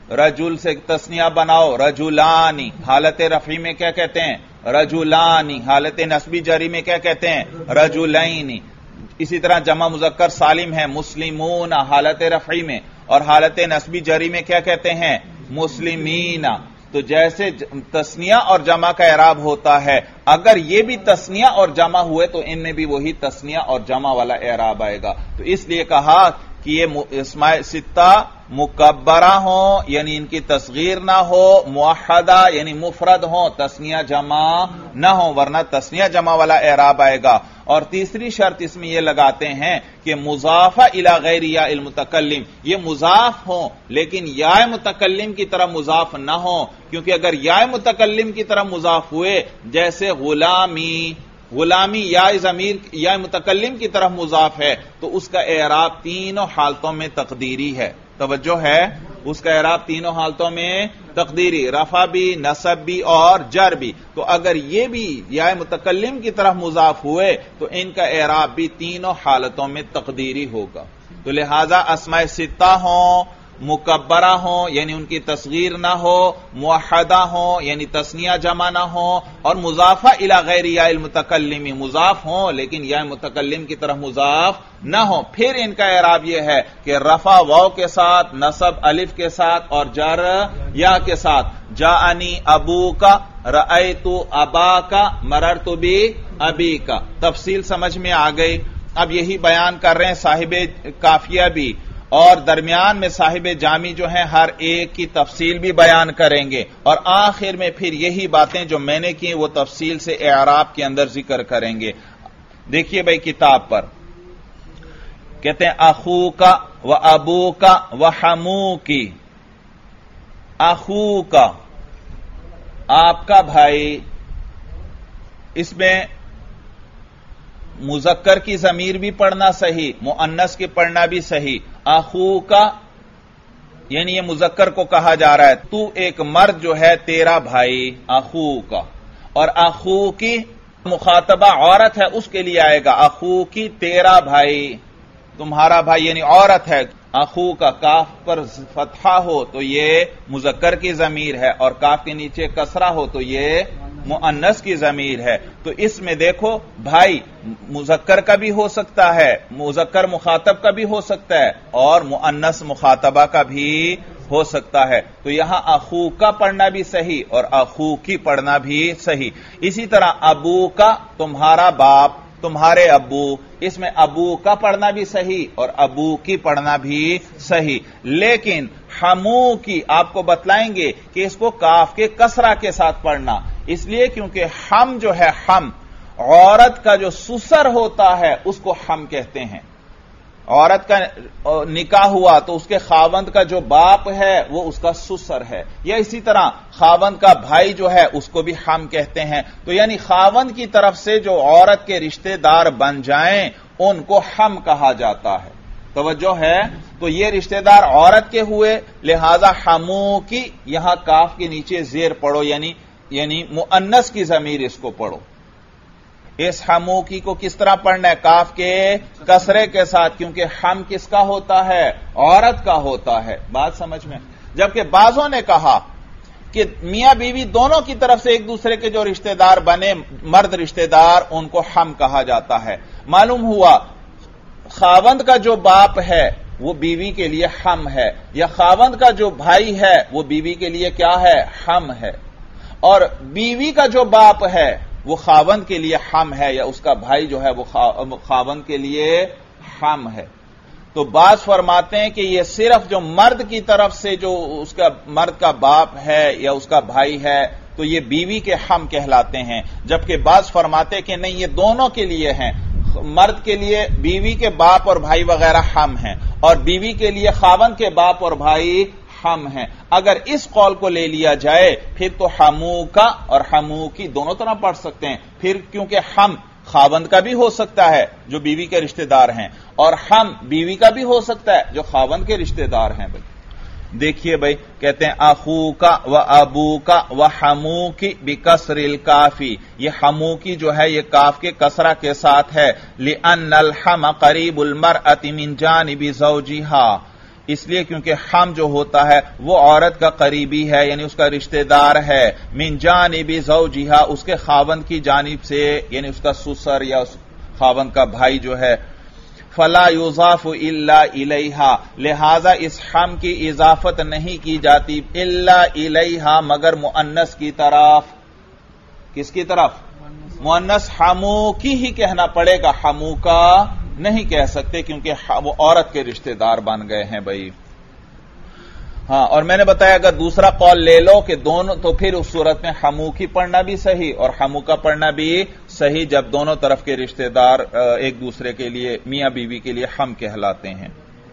رجل سے تسنیہ بناؤ رجلانی، حالت رفعی میں کیا کہتے ہیں؟ رجلانی، حالت نصبی جری میں کیا کہتے ہیں؟ رجلینی۔ اسی طرح جمع مذکر سالم ہے مسلمون حالت رفعی میں، اور حالت نصبی جری میں کیا کہتے ہیں؟ مسلمین۔ تو جیسے تسنیہ اور جمع کا اعراب ہوتا ہے، اگر یہ بھی تسنیہ اور جمع ہوئے تو ان میں بھی وہی تسنیہ اور جمع والا اعراب آئے گا۔ تو اس لیے کہا کہ یہ اسماء ستہ مکبرہ ہوں یعنی ان کی تصغیر نہ ہو، موحدہ یعنی مفرد ہوں، تسنیہ جمع نہ ہو، ورنہ تسنیہ جمع والا اعراب آئے گا۔ اور تیسری شرط اس میں یہ لگاتے ہیں کہ مضاف الی غیر یا المتکلم، یہ مضاف ہوں لیکن یا متکلم کی طرف مضاف نہ ہوں، کیونکہ اگر یا متکلم کی طرف مضاف ہوئے جیسے غلامی، غلامی یا ضمیر یا متکلم کی طرف مضاف ہے تو اس کا اعراب تینوں حالتوں میں تقدیری ہے۔ توجہ ہے، اس کا اعراب تینوں حالتوں میں تقدیری، رفع بھی، نصب بھی اور جر بھی۔ تو اگر یہ بھی یا متکلم کی طرف مضاف ہوئے تو ان کا اعراب بھی تینوں حالتوں میں تقدیری ہوگا۔ تو لہذا اسماء ستہ ہوں، مکبرہ ہوں یعنی ان کی تصغیر نہ ہو، موحدہ ہوں یعنی تسنیہ جمع نہ ہو، اور مضافہ الی غیر یا المتکلم، مضاف ہوں لیکن یا متکلم کی طرف مضاف نہ ہو، پھر ان کا اعراب یہ ہے کہ رفع واو کے ساتھ، نصب الف کے ساتھ اور جر یا کے ساتھ۔ جاءنی ابوکا، رأیت اباکا، مررت بی ابیکا۔ تفصیل سمجھ میں آ گئی۔ اب یہی بیان کر رہے ہیں صاحب کافیہ بھی، اور درمیان میں صاحب جامی جو ہیں ہر ایک کی تفصیل بھی بیان کریں گے، اور آخر میں پھر یہی باتیں جو میں نے کی وہ تفصیل سے اعراب کے اندر ذکر کریں گے۔ دیکھیے بھائی کتاب پر کہتے ہیں اخوکا و ابوکا و حموکی۔ اخوکا آپ کا بھائی، اس میں مذکر کی ضمیر بھی پڑھنا صحیح، مؤنث کی پڑھنا بھی صحیح۔ اخوکا یعنی یہ مذکر کو کہا جا رہا ہے، تو ایک مرد جو ہے تیرا بھائی، اخوکا۔ اور اخو کی مخاطبہ عورت ہے اس کے لیے آئے گا، اخو کی تیرا بھائی، تمہارا بھائی یعنی عورت ہے۔ اخو کا کاف پر فتحہ ہو تو یہ مذکر کی ضمیر ہے، اور کاف کے نیچے کسرہ ہو تو یہ مؤنث کی ضمیر ہے۔ تو اس میں دیکھو بھائی مذکر کا بھی ہو سکتا ہے، مذکر مخاطب کا بھی ہو سکتا ہے، اور مؤنث مخاطبہ کا بھی ہو سکتا ہے۔ تو یہاں اخو کا پڑھنا بھی صحیح اور اخو کی پڑھنا بھی صحیح۔ اسی طرح ابو کا تمہارا باپ، تمہارے ابو، اس میں ابو کا پڑھنا بھی صحیح اور ابو کی پڑھنا بھی صحیح۔ لیکن حمو کی آپ کو بتلائیں گے کہ اس کو کاف کے کسرہ کے ساتھ پڑھنا، اس لیے کیونکہ ہم جو ہے، ہم عورت کا جو سسر ہوتا ہے اس کو ہم کہتے ہیں۔ عورت کا نکاح ہوا تو اس کے خاوند کا جو باپ ہے وہ اس کا سسر ہے، یا اسی طرح خاوند کا بھائی جو ہے اس کو بھی ہم کہتے ہیں۔ تو یعنی خاوند کی طرف سے جو عورت کے رشتہ دار بن جائیں ان کو ہم کہا جاتا ہے۔ توجہ ہے، تو یہ رشتہ دار عورت کے ہوئے، لہذا حمو کی یہاں کاف کے نیچے زیر پڑھو، یعنی مؤنث کی ضمیر اس کو پڑھو۔ اس حموکی کو کس طرح پڑھنا ہے؟ کاف کے کسرے کے ساتھ، کیونکہ ہم کس کا ہوتا ہے؟ عورت کا ہوتا ہے۔ بات سمجھ میں؟ جبکہ بعضوں نے کہا کہ میاں بیوی دونوں کی طرف سے ایک دوسرے کے جو رشتہ دار بنے، مرد رشتہ دار، ان کو ہم کہا جاتا ہے۔ معلوم ہوا خاوند کا جو باپ ہے وہ بیوی کے لیے ہم ہے، یا خاوند کا جو بھائی ہے وہ بیوی کے لیے کیا ہے؟ ہم ہے، اور بیوی کا جو باپ ہے وہ خاوند کے لیے ہم ہے، یا اس کا بھائی جو ہے وہ خاوند کے لیے ہم ہے۔ تو بعض فرماتے ہیں کہ یہ صرف جو مرد کی طرف سے جو اس کا مرد کا باپ ہے یا اس کا بھائی ہے تو یہ بیوی کے ہم کہلاتے ہیں، جبکہ بعض فرماتے کہ نہیں، یہ دونوں کے لیے ہیں۔ مرد کے لیے بیوی کے باپ اور بھائی وغیرہ ہم ہیں، اور بیوی کے لیے خاوند کے باپ اور بھائی ہم ہیں۔ اگر اس قول کو لے لیا جائے پھر تو حمو کا اور حمو کی دونوں طرح پڑھ سکتے ہیں، پھر کیونکہ ہم خاوند کا بھی ہو سکتا ہے جو بیوی کے رشتہ دار ہیں، اور ہم بیوی کا بھی ہو سکتا ہے جو خاوند کے رشتہ دار ہیں۔ بھائی دیکھیے بھائی کہتے ہیں اخو کا و ابو کا و حمو کی بکسر الکافی، یہ حمو کی جو ہے یہ کاف کے کسرہ کے ساتھ ہے، لأن الحم قریب المرأة من جانب زوجها، اس لیے کیونکہ ہم جو ہوتا ہے وہ عورت کا قریبی ہے، یعنی اس کا رشتہ دار ہے، من جانب زوجہا، اس کے خاوند کی جانب سے، یعنی اس کا سسر یا اس خاوند کا بھائی جو ہے، فلا یضاف الا الیہا، لہذا اس ہم کی اضافت نہیں کی جاتی الا الیہا مگر مؤنث کی طرف۔ کس کی طرف؟ مؤنث حمو کی ہی کہنا پڑے گا، حمو کا نہیں کہہ سکتے کیونکہ وہ عورت کے رشتہ دار بن گئے ہیں بھائی۔ ہاں، اور میں نے بتایا اگر دوسرا قول لے لو کہ دونوں، تو پھر اس صورت میں حمو کی پڑھنا بھی صحیح اور حمو کا پڑھنا بھی صحیح جب دونوں طرف کے رشتہ دار ایک دوسرے کے لیے، میاں بیوی کے لیے ہم کہلاتے ہیں۔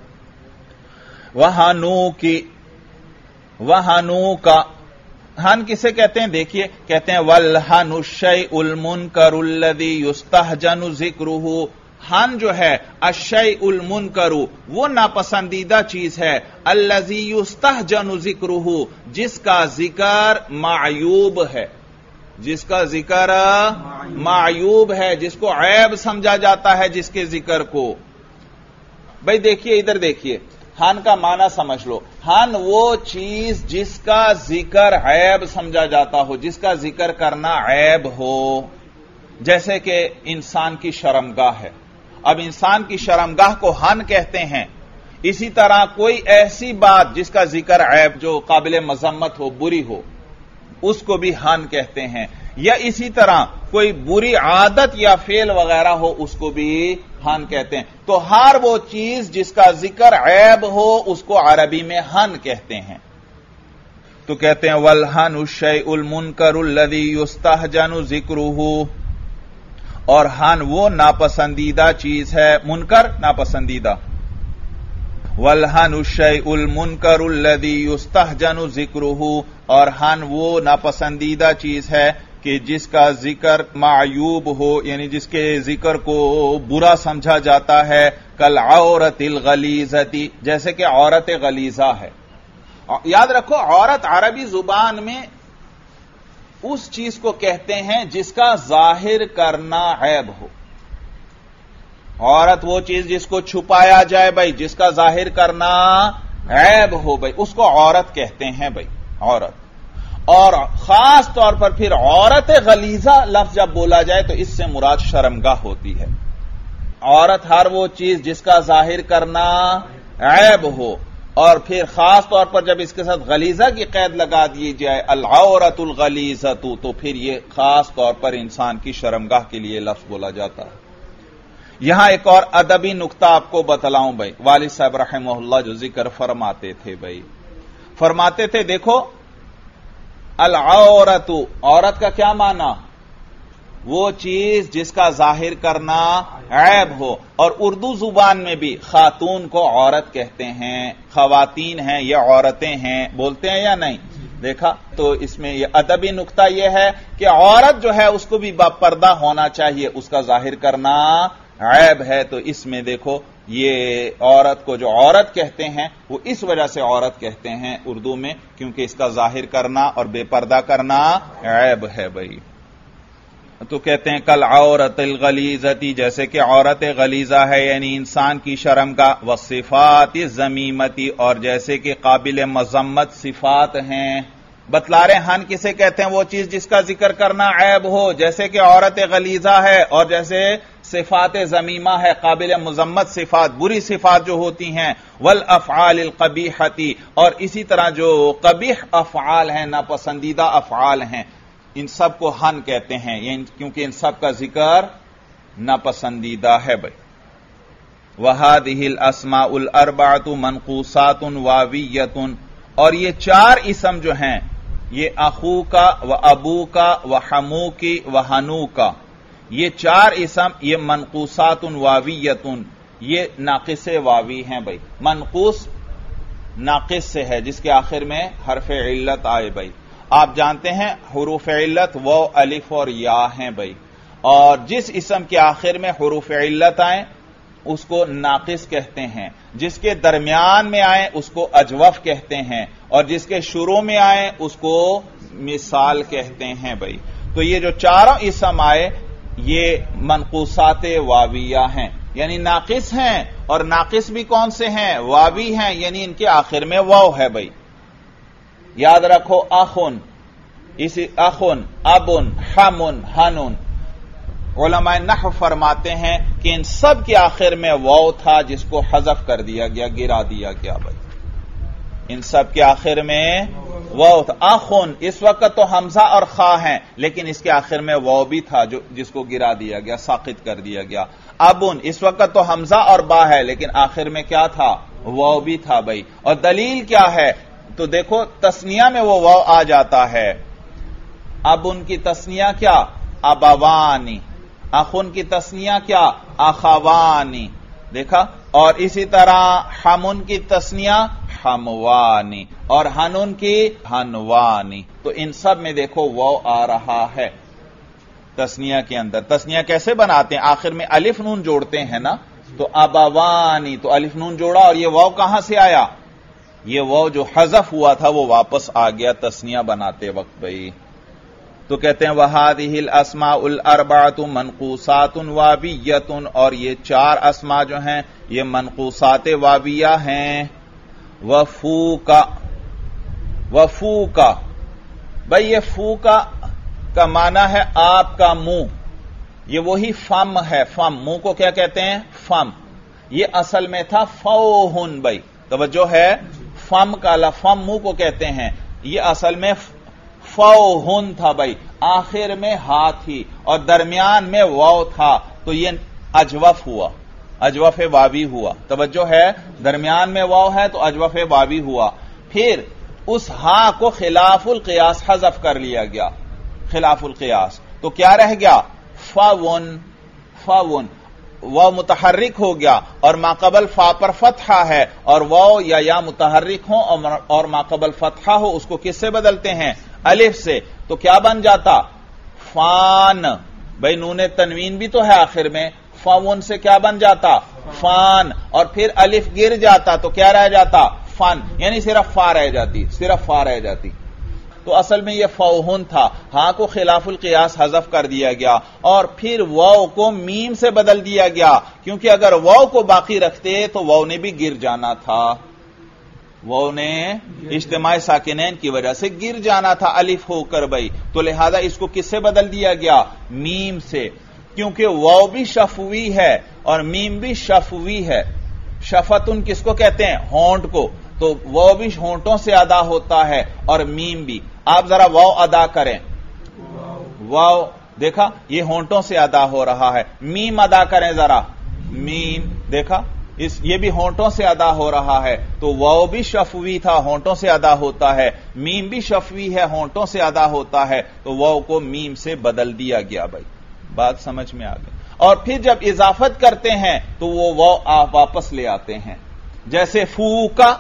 وہنو کا ہن کسے کہتے ہیں؟ دیکھیے کہتے ہیں والہن الشیء المنکر الذی یستہجن ذکرہ، ہن جو ہے الشیء المنکر وہ ناپسندیدہ چیز ہے، الذی یستہجن ذکرہ جس کا ذکر معیوب ہے، جس کا ذکر معیوب ہے، جس کو عیب سمجھا جاتا ہے جس کے ذکر کو۔ بھئی دیکھیے ادھر دیکھیے، ہن کا معنی سمجھ لو، ہن وہ چیز جس کا ذکر عیب سمجھا جاتا ہو، جس کا ذکر کرنا عیب ہو، جیسے کہ انسان کی شرمگاہ ہے۔ اب انسان کی شرمگاہ کو ہن کہتے ہیں، اسی طرح کوئی ایسی بات جس کا ذکر عیب، جو قابل مذمت ہو، بری ہو، اس کو بھی ہن کہتے ہیں، یا اسی طرح کوئی بری عادت یا فعل وغیرہ ہو اس کو بھی ہن کہتے ہیں۔ تو ہر وہ چیز جس کا ذکر عیب ہو اس کو عربی میں ہن کہتے ہیں۔ تو کہتے ہیں والہن الشیء المنکر الذی یستہجن ذکرہ، اور ہن وہ ناپسندیدہ چیز ہے، منکر ناپسندیدہ، والہن الشیء المنکر الذی یستہجن ذکرہ، اور ہن وہ ناپسندیدہ چیز ہے کہ جس کا ذکر معیوب ہو، یعنی جس کے ذکر کو برا سمجھا جاتا ہے، کالعورۃ الغلیظۃ، جیسے کہ عورت غلیظہ ہے۔ یاد رکھو عورت عربی زبان میں اس چیز کو کہتے ہیں جس کا ظاہر کرنا عیب ہو۔ عورت وہ چیز جس کو چھپایا جائے بھائی، جس کا ظاہر کرنا عیب ہو بھائی، اس کو عورت کہتے ہیں بھائی، عورت۔ اور خاص طور پر پھر عورت غلیظہ لفظ جب بولا جائے تو اس سے مراد شرمگاہ ہوتی ہے۔ عورت ہر وہ چیز جس کا ظاہر کرنا عیب ہو، اور پھر خاص طور پر جب اس کے ساتھ غلیظہ کی قید لگا دی جائے، العورۃ الغلیظۃ، تو پھر یہ خاص طور پر انسان کی شرمگاہ کے لیے لفظ بولا جاتا ہے۔ یہاں ایک اور ادبی نقطہ آپ کو بتلاؤں بھائی، والد صاحب رحمہ اللہ جو ذکر فرماتے تھے بھائی، فرماتے تھے دیکھو العورت، عورت کا کیا معنی؟ وہ چیز جس کا ظاہر کرنا عیب ہو، اور اردو زبان میں بھی خاتون کو عورت کہتے ہیں، خواتین ہیں یا عورتیں ہیں، بولتے ہیں یا نہیں؟ دیکھا تو اس میں یہ ادبی نقطہ یہ ہے کہ عورت جو ہے اس کو بھی باپردہ ہونا چاہیے، اس کا ظاہر کرنا عیب ہے۔ تو اس میں دیکھو یہ عورت کو جو عورت کہتے ہیں وہ اس وجہ سے عورت کہتے ہیں اردو میں، کیونکہ اس کا ظاہر کرنا اور بے پردہ کرنا عیب ہے بھائی۔ تو کہتے ہیں کالعورۃ الغلیظۃ، جیسے کہ عورت غلیظہ ہے یعنی انسان کی شرمگاہ، والصفات الذمیمۃ، اور جیسے کہ قابل مذمت صفات ہیں۔ بتلا رہے ہن کسے کہتے ہیں؟ وہ چیز جس کا ذکر کرنا عیب ہو، جیسے کہ عورت غلیظہ ہے، اور جیسے صفات ذمیمہ ہے، قابل مذمت صفات، بری صفات جو ہوتی ہیں، والافعال القبیحۃ، اور اسی طرح جو قبیح افعال ہیں، ناپسندیدہ افعال ہیں، ان سب کو ہن کہتے ہیں، کیونکہ ان سب کا ذکر ناپسندیدہ ہے بھائی۔ وَهَذِهِ الْأَسْمَاءُ الْأَرْبَعَةُ مَنْقُوصَاتٌ وَاوِيَّةٌ، اور یہ چار اسم جو ہیں، یہ اخو کا و ابو کا و حمو کی و ہنو کا، یہ چار اسم یہ منقوصات واویتن، یہ ناقص واوی ہیں بھائی۔ منقوص ناقص سے ہے جس کے آخر میں حرف علت آئے بھائی۔ آپ جانتے ہیں حروف علت وہ الف اور یا ہیں بھائی، اور جس اسم کے آخر میں حروف علت آئیں اس کو ناقص کہتے ہیں، جس کے درمیان میں آئیں اس کو اجوف کہتے ہیں، اور جس کے شروع میں آئیں اس کو مثال کہتے ہیں بھائی۔ تو یہ جو چاروں اسم آئے یہ منقوصات واویہ ہیں، یعنی ناقص ہیں، اور ناقص بھی کون سے ہیں؟ واوی ہیں، یعنی ان کے آخر میں واو ہے بھائی. یاد رکھو اخن، اسی اخن، ابن، حمن، ہنن. علماء نحو فرماتے ہیں کہ ان سب کے آخر میں واو تھا جس کو حذف کر دیا گیا، گرا دیا گیا بھائی. ان سب کے آخر میں واو تھا. اخن اس وقت تو حمزہ اور خا ہیں، لیکن اس کے آخر میں واو بھی تھا جس کو گرا دیا گیا، ساقط کر دیا گیا. ابن اس وقت تو حمزہ اور با ہے، لیکن آخر میں کیا تھا؟ واو بھی تھا بھائی. اور دلیل کیا ہے؟ تو دیکھو تسنیہ میں وہ واو آ جاتا ہے. ابن کی تسنیہ کیا؟ ابوانی. اخن کی تسنیہ کیا؟ اخوانی. دیکھا. اور اسی طرح حمن کی تسنیہ حموانی، اور ہنن کی ہنوانی. تو ان سب میں دیکھو واو آ رہا ہے تسنیہ کے اندر. تسنیہ کیسے بناتے ہیں؟ آخر میں الف نون جوڑتے ہیں نا. تو ابوانی، تو الف نون جوڑا، اور یہ واو کہاں سے آیا؟ یہ واو جو حذف ہوا تھا وہ واپس آ گیا تسنیہ بناتے وقت بھائی. تو کہتے ہیں وَهَذِهِ الْأَسْمَاءُ الْأَرْبَعَةُ مَنْقُوصَاتٌ وَاوِيَّةٌ، اور یہ چار اسماء جو ہیں یہ منقوصات واویہ ہیں. وَفُوكَ، وَفُوكَ بھئی یہ فوکا کا معنی ہے آپ کا منہ. یہ وہی فم ہے. فم منہ کو کیا کہتے ہیں؟ فم. یہ اصل میں تھا فوہن بھائی. توجہ ہے، فم کا لفم منہ کو کہتے ہیں. یہ اصل میں فوہن تھا بھائی. آخر میں ہا تھی اور درمیان میں واو تھا، تو یہ اجوف ہوا، اجوف واوی ہوا. توجہ ہے، درمیان میں واو ہے تو اجوف واوی ہوا. پھر اس ہا کو خلاف القیاس حذف کر لیا گیا. خلاف القیاس تو کیا رہ گیا؟ فاون. فاون واو متحرک ہو گیا اور ما قبل فا پر فتحہ ہے، اور واو یا متحرک ہو اور ما قبل فتحہ ہو، اس کو کس سے بدلتے ہیں؟ الف سے. تو کیا بن جاتا؟ فان. بھائی نون تنوین بھی تو ہے آخر میں. فاون سے کیا بن جاتا؟ فان. اور پھر الف گر جاتا تو کیا رہ جاتا؟ فن. یعنی صرف فا رہ جاتی، صرف فا رہ جاتی. تو اصل میں یہ فوہن تھا. ہاں کو خلاف القیاس حذف کر دیا گیا اور پھر واو کو میم سے بدل دیا گیا، کیونکہ اگر واو کو باقی رکھتے تو واو نے بھی گر جانا تھا. واو نے اجتماع ساکنین کی وجہ سے گر جانا تھا الف ہو کر بھائی. تو لہذا اس کو کس سے بدل دیا گیا؟ میم سے. کیونکہ واو بھی شفوی ہے اور میم بھی شفوی ہے. شفتن کس کو کہتے ہیں؟ ہونٹ کو. تو واو بھی ہونٹوں سے ادا ہوتا ہے اور میم بھی. آپ ذرا واو ادا کریں. واو دیکھا یہ ہونٹوں سے ادا ہو رہا ہے. میم ادا کریں ذرا. میم دیکھا یہ بھی ہونٹوں سے ادا ہو رہا ہے. تو واو بھی شفوی تھا، ہونٹوں سے ادا ہوتا ہے. میم بھی شفوی ہے، ہونٹوں سے ادا ہوتا ہے. تو واو کو میم سے بدل دیا گیا بھائی. بات سمجھ میں آ گئی. اور پھر جب اضافت کرتے ہیں تو وہ واو آپ واپس لے آتے ہیں. جیسے فوکا،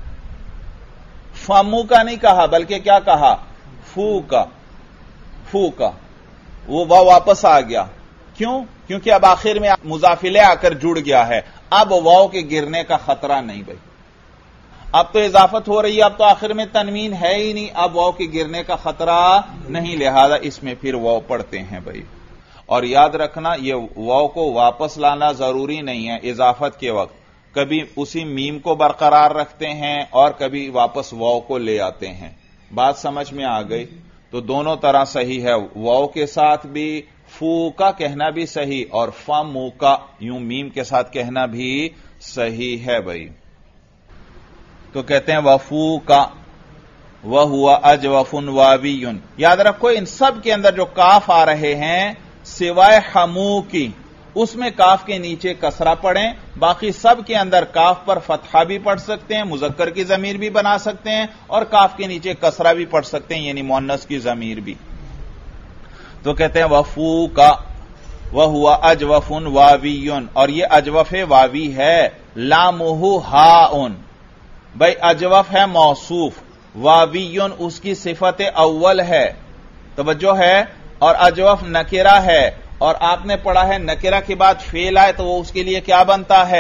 فمو کا نہیں کہا بلکہ کیا کہا؟ فوکا. فوکا وہ واو واپس آ گیا. کیوں؟ کیونکہ اب آخر میں مضافلے آ کر جڑ گیا ہے. اب واو کے گرنے کا خطرہ نہیں بھائی. اب تو اضافت ہو رہی ہے، اب تو آخر میں تنوین ہے ہی نہیں، اب واو کے گرنے کا خطرہ نہیں. لہذا اس میں پھر واو پڑھتے ہیں بھائی. اور یاد رکھنا یہ واو کو واپس لانا ضروری نہیں ہے اضافت کے وقت. کبھی اسی میم کو برقرار رکھتے ہیں اور کبھی واپس واو کو لے آتے ہیں. بات سمجھ میں آ گئی؟ تو دونوں طرح صحیح ہے. واو کے ساتھ بھی فو کا کہنا بھی صحیح اور فمو کا یوں میم کے ساتھ کہنا بھی صحیح ہے بھائی. تو کہتے ہیں وفو کا وہوا اجوفن واویون. یاد رکھو ان سب کے اندر جو کاف آ رہے ہیں سوائے حمو کی، اس میں کاف کے نیچے کسرہ پڑھیں. باقی سب کے اندر کاف پر فتحہ بھی پڑھ سکتے ہیں، مذکر کی ضمیر بھی بنا سکتے ہیں، اور کاف کے نیچے کسرہ بھی پڑھ سکتے ہیں، یعنی مؤنث کی ضمیر بھی. تو کہتے ہیں وفو کا وہوا اجوفن واویون. اور یہ اجوف واوی ہے. لامہ ہاؤن. بھائی اجوف ہے موصوف، واویون اس کی صفت اول ہے. توجہ ہے. اور اجوف نکرہ ہے، اور آپ نے پڑھا ہے نکرہ کے بعد فعل آئے تو وہ اس کے لیے کیا بنتا ہے؟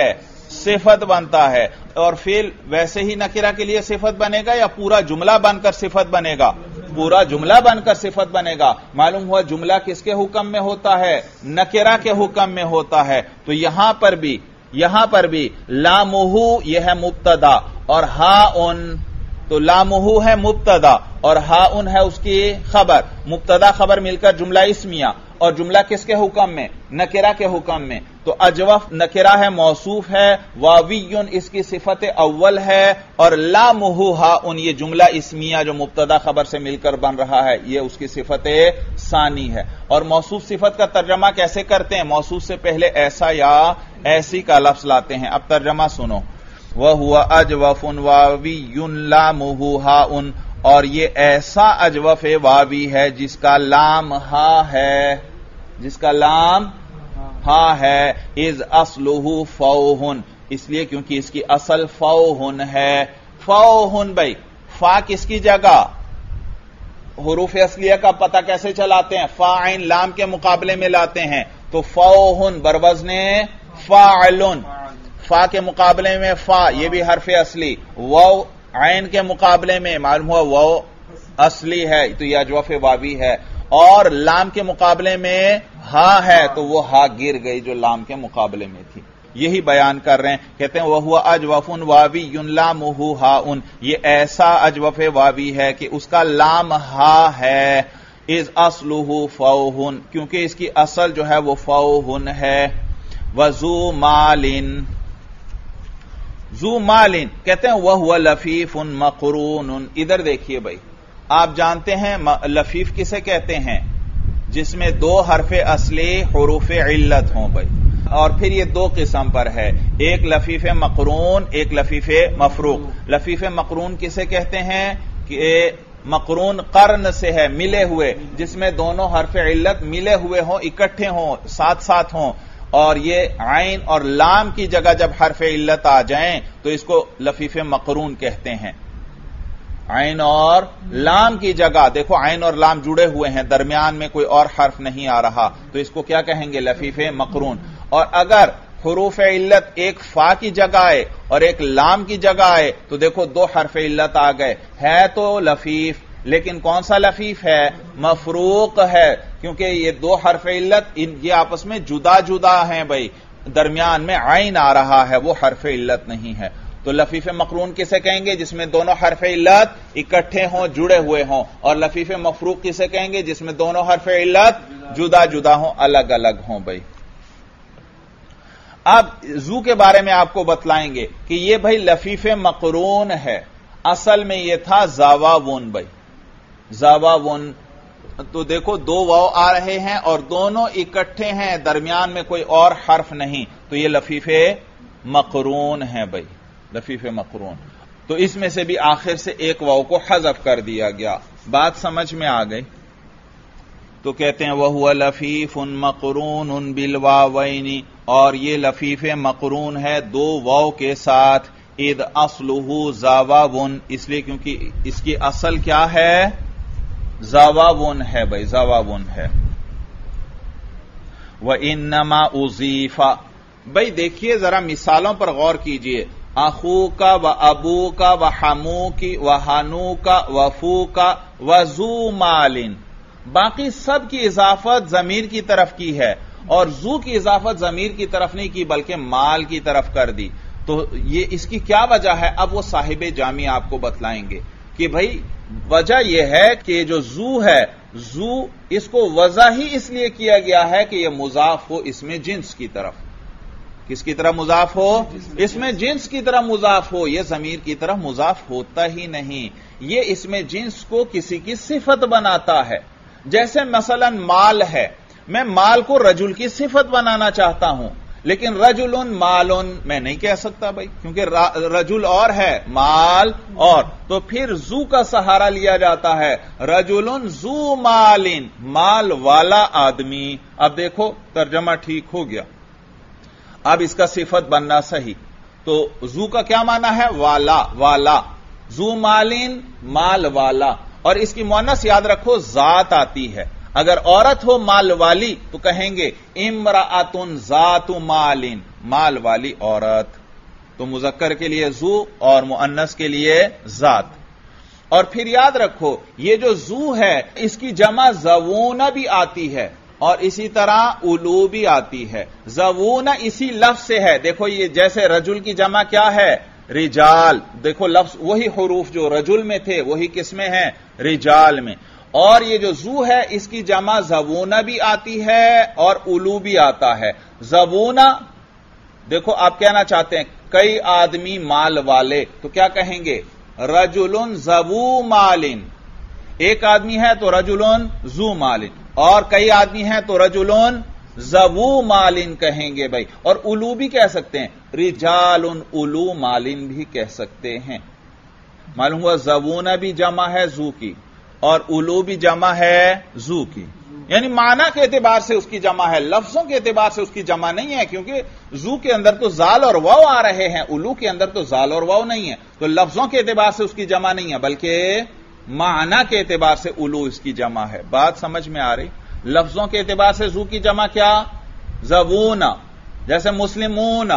صفت بنتا ہے. اور فعل ویسے ہی نکرہ کے لیے صفت بنے گا یا پورا جملہ بن کر صفت بنے گا؟ پورا جملہ بن کر صفت بنے گا. معلوم ہوا جملہ کس کے حکم میں ہوتا ہے؟ نکرہ کے حکم میں ہوتا ہے. تو یہاں پر بھی لامہ یہ ہے مبتدا اور ہا ان، تو لامہ ہے مبتدا اور ہا ان ہے اس کی خبر. مبتدا خبر مل کر جملہ اسمیہ، اور جملہ کس کے حکم میں؟ نکرہ کے حکم میں. تو اجوف نکرہ ہے، موصوف ہے، واویٌ اس کی صفت اول ہے، اور لامہ ہا ان یہ جملہ اسمیہ جو مبتدا خبر سے مل کر بن رہا ہے یہ اس کی صفت ثانی ہے. اور موصوف صفت کا ترجمہ کیسے کرتے ہیں؟ موصوف سے پہلے ایسا یا ایسی کا لفظ لاتے ہیں. اب ترجمہ سنو. وَهُوَ أَجْوَفٌ وَاوِيٌّ لَامُهُ هَاءٌ، اور یہ ایسا اجوف واوی ہے جس کا لام ہا ہے، جس کا لام ہا ہے. اذ اصلہ فوہن، اس لیے کیونکہ اس کی اصل فوہن ہے. فوہن بھائی فا کس کی جگہ؟ حروف اصلیہ کا پتہ کیسے چلاتے ہیں؟ فا عین لام کے مقابلے میں لاتے ہیں. تو فوہن بروزن فاعلن، فا کے مقابلے میں فا یہ بھی حرف اصلی، واو عین کے مقابلے میں معلوم ہوا واو اصلی ہے تو یہ اجوف واوی ہے، اور لام کے مقابلے میں ہا ہے تو وہ ہا گر گئی جو لام کے مقابلے میں تھی. یہی بیان کر رہے ہیں. کہتے ہیں وَهُوَ أَجْوَفٌ وَاوِيٌّ لَامُهُ هَاءٌ، یہ ایسا اجوف واوی ہے کہ اس کا لام ہا ہے. اذ اصلہ فوہن، کیونکہ اس کی اصل جو ہے وہ فوہن ہے. وَذُو مَالٍ، ذو مالن کہتے ہیں وَهُوَ لَفِيفٌ مَقْرُونٌ. ادھر دیکھیے بھائی، آپ جانتے ہیں لفیف کسے کہتے ہیں؟ جس میں دو حرف اصلی حروف علت ہوں بھائی. اور پھر یہ دو قسم پر ہے، ایک لفیف مقرون، ایک لفیف مفروق. لفیف مقرون کسے کہتے ہیں؟ کہ مقرون قرن سے ہے، ملے ہوئے، جس میں دونوں حرف علت ملے ہوئے ہوں، اکٹھے ہوں، ساتھ ساتھ ہوں. اور یہ عین اور لام کی جگہ جب حرف علت آ جائیں تو اس کو لفیف مقرون کہتے ہیں. عین اور لام کی جگہ دیکھو، عین اور لام جڑے ہوئے ہیں، درمیان میں کوئی اور حرف نہیں آ رہا، تو اس کو کیا کہیں گے؟ لفیف مقرون. اور اگر حروف علت ایک فا کی جگہ آئے اور ایک لام کی جگہ آئے تو دیکھو دو حرف علت آ گئے، ہے تو لفیف، لیکن کون سا لفیف ہے؟ مفروق ہے، کیونکہ یہ دو حرف علت یہ آپس میں جدا جدا ہیں بھائی، درمیان میں عین آ رہا ہے، وہ حرف علت نہیں ہے. تو لفیف مقرون کسے کہیں گے؟ جس میں دونوں حرف علت اکٹھے ہوں، جڑے ہوئے ہوں. اور لفیف مفروق کسے کہیں گے؟ جس میں دونوں حرف علت جدا جدا ہوں، الگ الگ ہوں بھائی. اب ذو کے بارے میں آپ کو بتلائیں گے کہ یہ بھائی لفیف مقرون ہے. اصل میں یہ تھا زاواون بھائی، زاواون. تو دیکھو دو واو آ رہے ہیں اور دونوں اکٹھے ہیں، درمیان میں کوئی اور حرف نہیں، تو یہ لفیف مقرون ہے بھائی، لفیف مقرون. تو اس میں سے بھی آخر سے ایک واو کو حذف کر دیا گیا. بات سمجھ میں آ گئی؟ تو کہتے ہیں وَهُوَ لَفِيفٌ مَقْرُونٌ بِالْوَاوَيْنِ، اور یہ لفیف مقرون ہے دو واو کے ساتھ. اذ اصلہ زاواون، اس لیے کیونکہ اس کی اصل کیا ہے؟ زاواون ہے بھائی، زاواون ہے. وَإِنَّمَا أُضِيفَ، بھائی دیکھیے ذرا مثالوں پر غور کیجئے. اخوک و ابوک و حموک و حنوک و فوک و ذو مال، باقی سب کی اضافت ضمیر کی طرف کی ہے، اور ذو کی اضافت ضمیر کی طرف نہیں کی بلکہ مال کی طرف کر دی. تو یہ اس کی کیا وجہ ہے؟ اب وہ صاحب جامی آپ کو بتلائیں گے کہ بھائی وجہ یہ ہے کہ جو ذو ہے، ذو اس کو وضع ہی اس لیے کیا گیا ہے کہ یہ مضاف ہو اس میں جنس کی طرف. کس کی طرف مضاف ہو؟ اس میں جنس کی طرف مضاف ہو. یہ ضمیر کی طرف مضاف ہوتا ہی نہیں، یہ اس میں جنس کو کسی کی صفت بناتا ہے. جیسے مثلا مال ہے، میں مال کو رجل کی صفت بنانا چاہتا ہوں، لیکن رجل مال میں نہیں کہہ سکتا بھائی، کیونکہ رجل اور ہے، مال اور. تو پھر ذو کا سہارا لیا جاتا ہے، رجل ذو مال، مال والا آدمی. اب دیکھو ترجمہ ٹھیک ہو گیا. اب اس کا صفت بننا صحیح. تو ذو کا کیا معنی ہے؟ والا، والا. ذو مالین، مال والا. اور اس کی مؤنث یاد رکھو ذات آتی ہے. اگر عورت ہو مال والی تو کہیں گے امرأۃ ذات مالین، مال والی عورت. تو مذکر کے لیے زو اور مؤنث کے لیے ذات. اور پھر یاد رکھو یہ جو زو ہے اس کی جمع زوون بھی آتی ہے اور اسی طرح الو بھی آتی ہے. زوون اسی لفظ سے ہے. دیکھو یہ جیسے رجل کی جمع کیا ہے؟ رجال. دیکھو لفظ وہی حروف جو رجل میں تھے وہی کس میں ہیں؟ رجال میں. اور یہ جو زو ہے اس کی جمع زوون بھی آتی ہے اور الو بھی آتا ہے. زوون دیکھو آپ کہنا چاہتے ہیں کئی آدمی مال والے تو کیا کہیں گے؟ رجل ذو مال. ایک آدمی ہے تو رجل ذو مال اور کئی آدمی ہیں تو رجل ذو مال کہیں گے بھائی. اور الو بھی کہہ سکتے ہیں رجال الو مال بھی کہہ سکتے ہیں. معلوم ہوا زوون بھی جمع ہے زو کی اور الو بھی جمع ہے زو کی. یعنی معنی کے اعتبار سے اس کی جمع ہے, لفظوں کے اعتبار سے اس کی جمع نہیں ہے, کیونکہ زو کے اندر تو زال اور واو آ رہے ہیں, الو کے اندر تو زال اور واو نہیں ہے, تو لفظوں کے اعتبار سے اس کی جمع نہیں ہے بلکہ معنی کے اعتبار سے الو اس کی جمع ہے. بات سمجھ میں آ رہی؟ لفظوں کے اعتبار سے زو کی جمع کیا؟ زبون. جیسے مسلمون,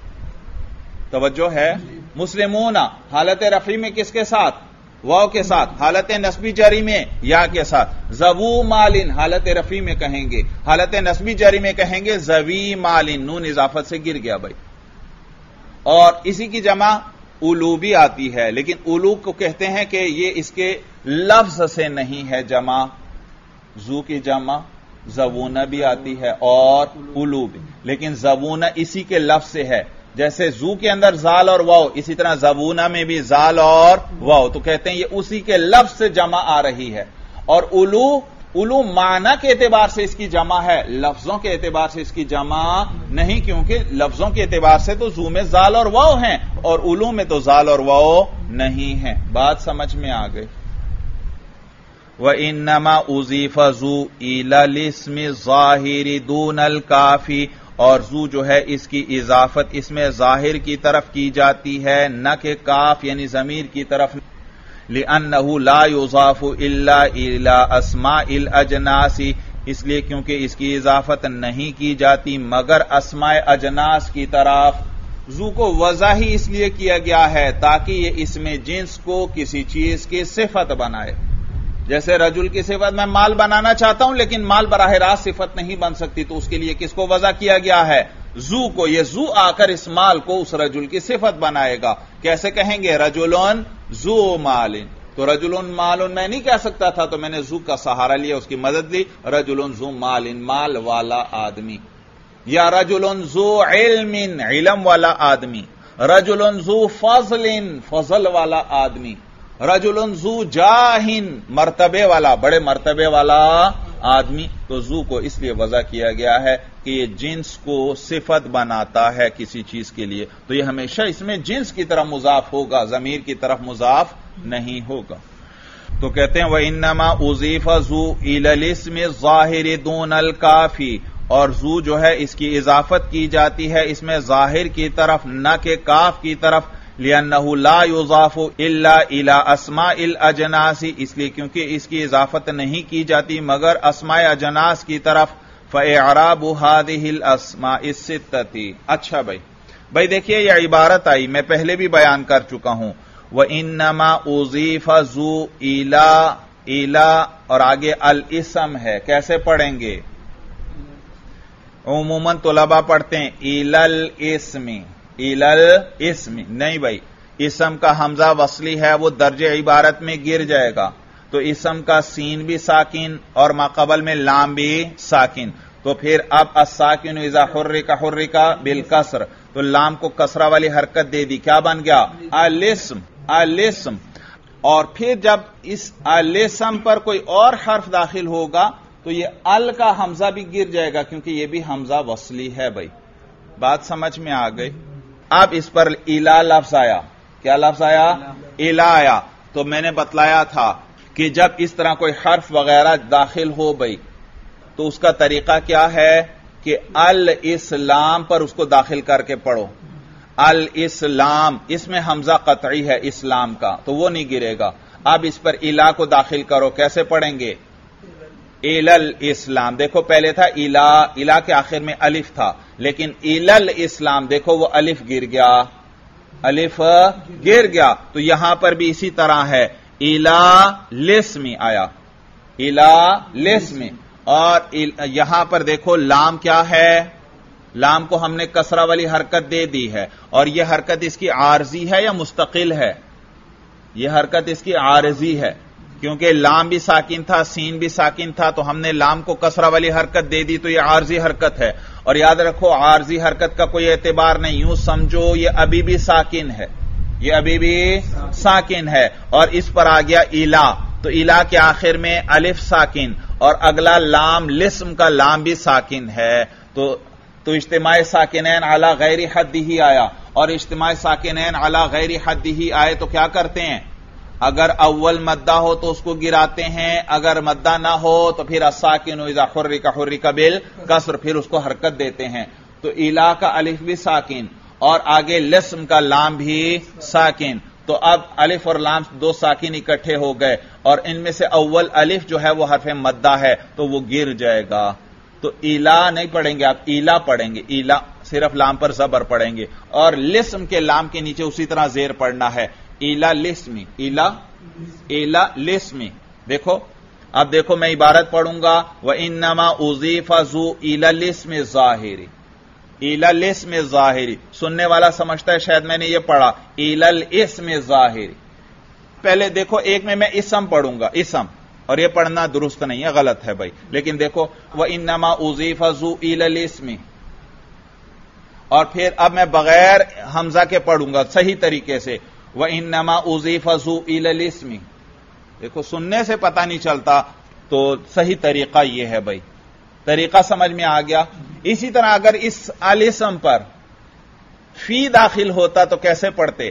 توجہ ہے, مسلمون حالت رفعی میں کس کے ساتھ؟ واو کے ساتھ. حالت نصبی جری میں یا کے ساتھ. ذو مالن حالت رفعی میں کہیں گے, حالت نصبی جری میں کہیں گے ذوی مالن, نون اضافت سے گر گیا بھائی. اور اسی کی جمع الو بھی آتی ہے, لیکن الو کو کہتے ہیں کہ یہ اس کے لفظ سے نہیں ہے جمع. زو کی جمع زوون بھی آتی ہے اور الو بھی, لیکن زوون اسی کے لفظ سے ہے. جیسے زو کے اندر زال اور واو, اسی طرح زبونہ میں بھی زال اور واو, تو کہتے ہیں یہ اسی کے لفظ سے جمع آ رہی ہے. اور الو معنی کے اعتبار سے اس کی جمع ہے, لفظوں کے اعتبار سے اس کی جمع نہیں, کیونکہ لفظوں کے اعتبار سے تو زو میں زال اور واو ہیں اور الو میں تو زال اور واو نہیں ہیں. بات سمجھ میں آ گئی؟ وَإِنَّمَا أُضِيفَ ذُو إِلَى الِاسْمِ الظَّاهِرِ دُونَ الْكَافِ, اور زو جو ہے اس کی اضافت اس میں ظاہر کی طرف کی جاتی ہے نہ کہ کاف یعنی ضمیر کی طرف. لِأَنَّهُ لَا يُضَافُ إِلَّا إِلَى أَسْمَاءِ الْأَجْنَاسِ, اس لیے کیونکہ اس کی اضافت نہیں کی جاتی مگر اسماء اجناس کی طرف. زو کو وضع ہی اس لیے کیا گیا ہے تاکہ یہ اسم جنس کو کسی چیز کی صفت بنائے. جیسے رجل کی صفت میں مال بنانا چاہتا ہوں لیکن مال براہ راست صفت نہیں بن سکتی, تو اس کے لیے کس کو وضع کیا گیا ہے؟ زو کو. یہ زو آ کر اس مال کو اس رجل کی صفت بنائے گا. کیسے کہیں گے؟ رجلون ذو مال. تو رجلون مالن میں نہیں کہہ سکتا تھا, تو میں نے زو کا سہارا لیا, اس کی مدد لی. رجلون ذو مال, مال والا آدمی. یا رجلون ذو علم, علم والا آدمی. رجلون ذو فضل, فضل والا آدمی. رجل ذو جاہن, مرتبے والا, بڑے مرتبے والا آدمی. تو ذو کو اس لیے وضع کیا گیا ہے کہ یہ جنس کو صفت بناتا ہے کسی چیز کے لیے, تو یہ ہمیشہ اس میں جنس کی طرف مضاف ہوگا, ضمیر کی طرف مضاف نہیں ہوگا. تو کہتے ہیں وَإِنَّمَا أُضِيفَ ذُو إِلَى الْاسْمِ الظَّاهِرِ دُونَ الْكَافِ, اور زو جو ہے اس کی اضافت کی جاتی ہے اس میں ظاہر کی طرف نہ کہ کاف کی طرف. لِأَنَّهُ لَا يُضَافُ إِلَّا إِلَى أَسْمَاءِ الْأَجْنَاسِ, اس لیے کیونکہ اس کی اضافت نہیں کی جاتی مگر اسماء اجناس کی طرف. فَإِعْرَابُ هَذِهِ الْأَسْمَاءِ السِّتَّةِ. اچھا بھائی دیکھیے یہ عبارت آئی, میں پہلے بھی بیان کر چکا ہوں. وَإِنَّمَا أُضِيفَ ذُو إِلَى اور آگے الاسم ہے. کیسے پڑھیں گے؟ عموماً طلباء پڑھتے ہیں إِلَى الْإِسْمِ, الاسم نہیں بھائی, اسم کا حمزہ وصلی ہے وہ درج عبارت میں گر جائے گا, تو اسم کا سین بھی ساکن اور ماقبل میں لام بھی ساکن. تو پھر اب الساکن اذا حرک بالکسر, تو لام کو کسرہ والی حرکت دے دی, کیا بن گیا؟ الاسم. اور پھر جب اس الاسم پر کوئی اور حرف داخل ہوگا تو یہ ال کا حمزہ بھی گر جائے گا کیونکہ یہ بھی حمزہ وصلی ہے بھائی. بات سمجھ میں آ گئی؟ اب اس پر الا لفظ آیا. کیا لفظ آیا؟ الا آیا. تو میں نے بتلایا تھا کہ جب اس طرح کوئی حرف وغیرہ داخل ہو بھائی تو اس کا طریقہ کیا ہے کہ الاسلام پر اس کو داخل کر کے پڑھو. الاسلام, اس میں حمزہ قطعی ہے اسلام کا, تو وہ نہیں گرے گا. اب اس پر الا کو داخل کرو, کیسے پڑھیں گے؟ الاسلام. دیکھو پہلے تھا الا کے آخر میں الف تھا, لیکن الاسلام دیکھو وہ الف گر گیا. الف گر گیا. تو یہاں پر بھی اسی طرح ہے, الا لسمی آیا, الا لسمی. اور یہاں پر دیکھو لام کیا ہے, لام کو ہم نے کسرہ والی حرکت دے دی ہے, اور یہ حرکت اس کی عارضی ہے یا مستقل ہے؟ یہ حرکت اس کی عارضی ہے, کیونکہ لام بھی ساکن تھا, سین بھی ساکن تھا, تو ہم نے لام کو کسرہ والی حرکت دے دی, تو یہ عارضی حرکت ہے. اور یاد رکھو عارضی حرکت کا کوئی اعتبار نہیں, یوں سمجھو یہ ابھی بھی ساکن ہے, یہ ابھی بھی ساکن ہے. اور اس پر آ گیا الا, تو الا کے آخر میں الف ساکن, اور اگلا لام لسم کا لام بھی ساکن ہے. تو اجتماع ساکنین علی غیر حدہ آیا, اور اجتماع ساکنین علی غیر حدہ آئے تو کیا کرتے ہیں؟ اگر اول مدہ ہو تو اس کو گراتے ہیں, اگر مدہ نہ ہو تو پھر الساکن اذا حرک حرک بالکسر, پھر اس کو حرکت دیتے ہیں. تو الا کا الف بھی ساکن اور آگے لسم کا لام بھی ساکن, تو اب الف اور لام دو ساکن اکٹھے ہو گئے, اور ان میں سے اول الف جو ہے وہ حرف مدہ ہے تو وہ گر جائے گا. تو الا نہیں پڑھیں گے آپ, ایلا پڑھیں گے, ایلا صرف لام پر زبر پڑھیں گے, اور لسم کے لام کے نیچے اسی طرح زیر پڑھنا ہے, ایلا لسمی, ایلا ایلا لسمی. دیکھو اب دیکھو میں عبارت پڑھوں گا, وَإِنَّمَا أُضِيفَ ذُو إِلَى الِاسْمِ الظَّاهِرِ, إِلَى الِاسْمِ الظَّاهِرِ. سننے والا سمجھتا ہے شاید میں نے یہ پڑھا إِلَى الِاسْمِ الظَّاهِرِ. پہلے دیکھو ایک میں اسم پڑھوں گا, اسم, اور یہ پڑھنا درست نہیں ہے, غلط ہے بھائی. لیکن دیکھو وَإِنَّمَا أُضِيفَ ذُو إِلَى الِاسْمِ, اور پھر اب میں بغیر حمزہ کے پڑھوں گا صحیح طریقے سے, وَإِنَّمَا أُضِيفَ ذُو إِلَى الِاسْمِ. دیکھو سننے سے پتہ نہیں چلتا, تو صحیح طریقہ یہ ہے بھائی, طریقہ سمجھ میں آ گیا. اسی طرح اگر اس الاسم پر فی داخل ہوتا تو کیسے پڑھتے؟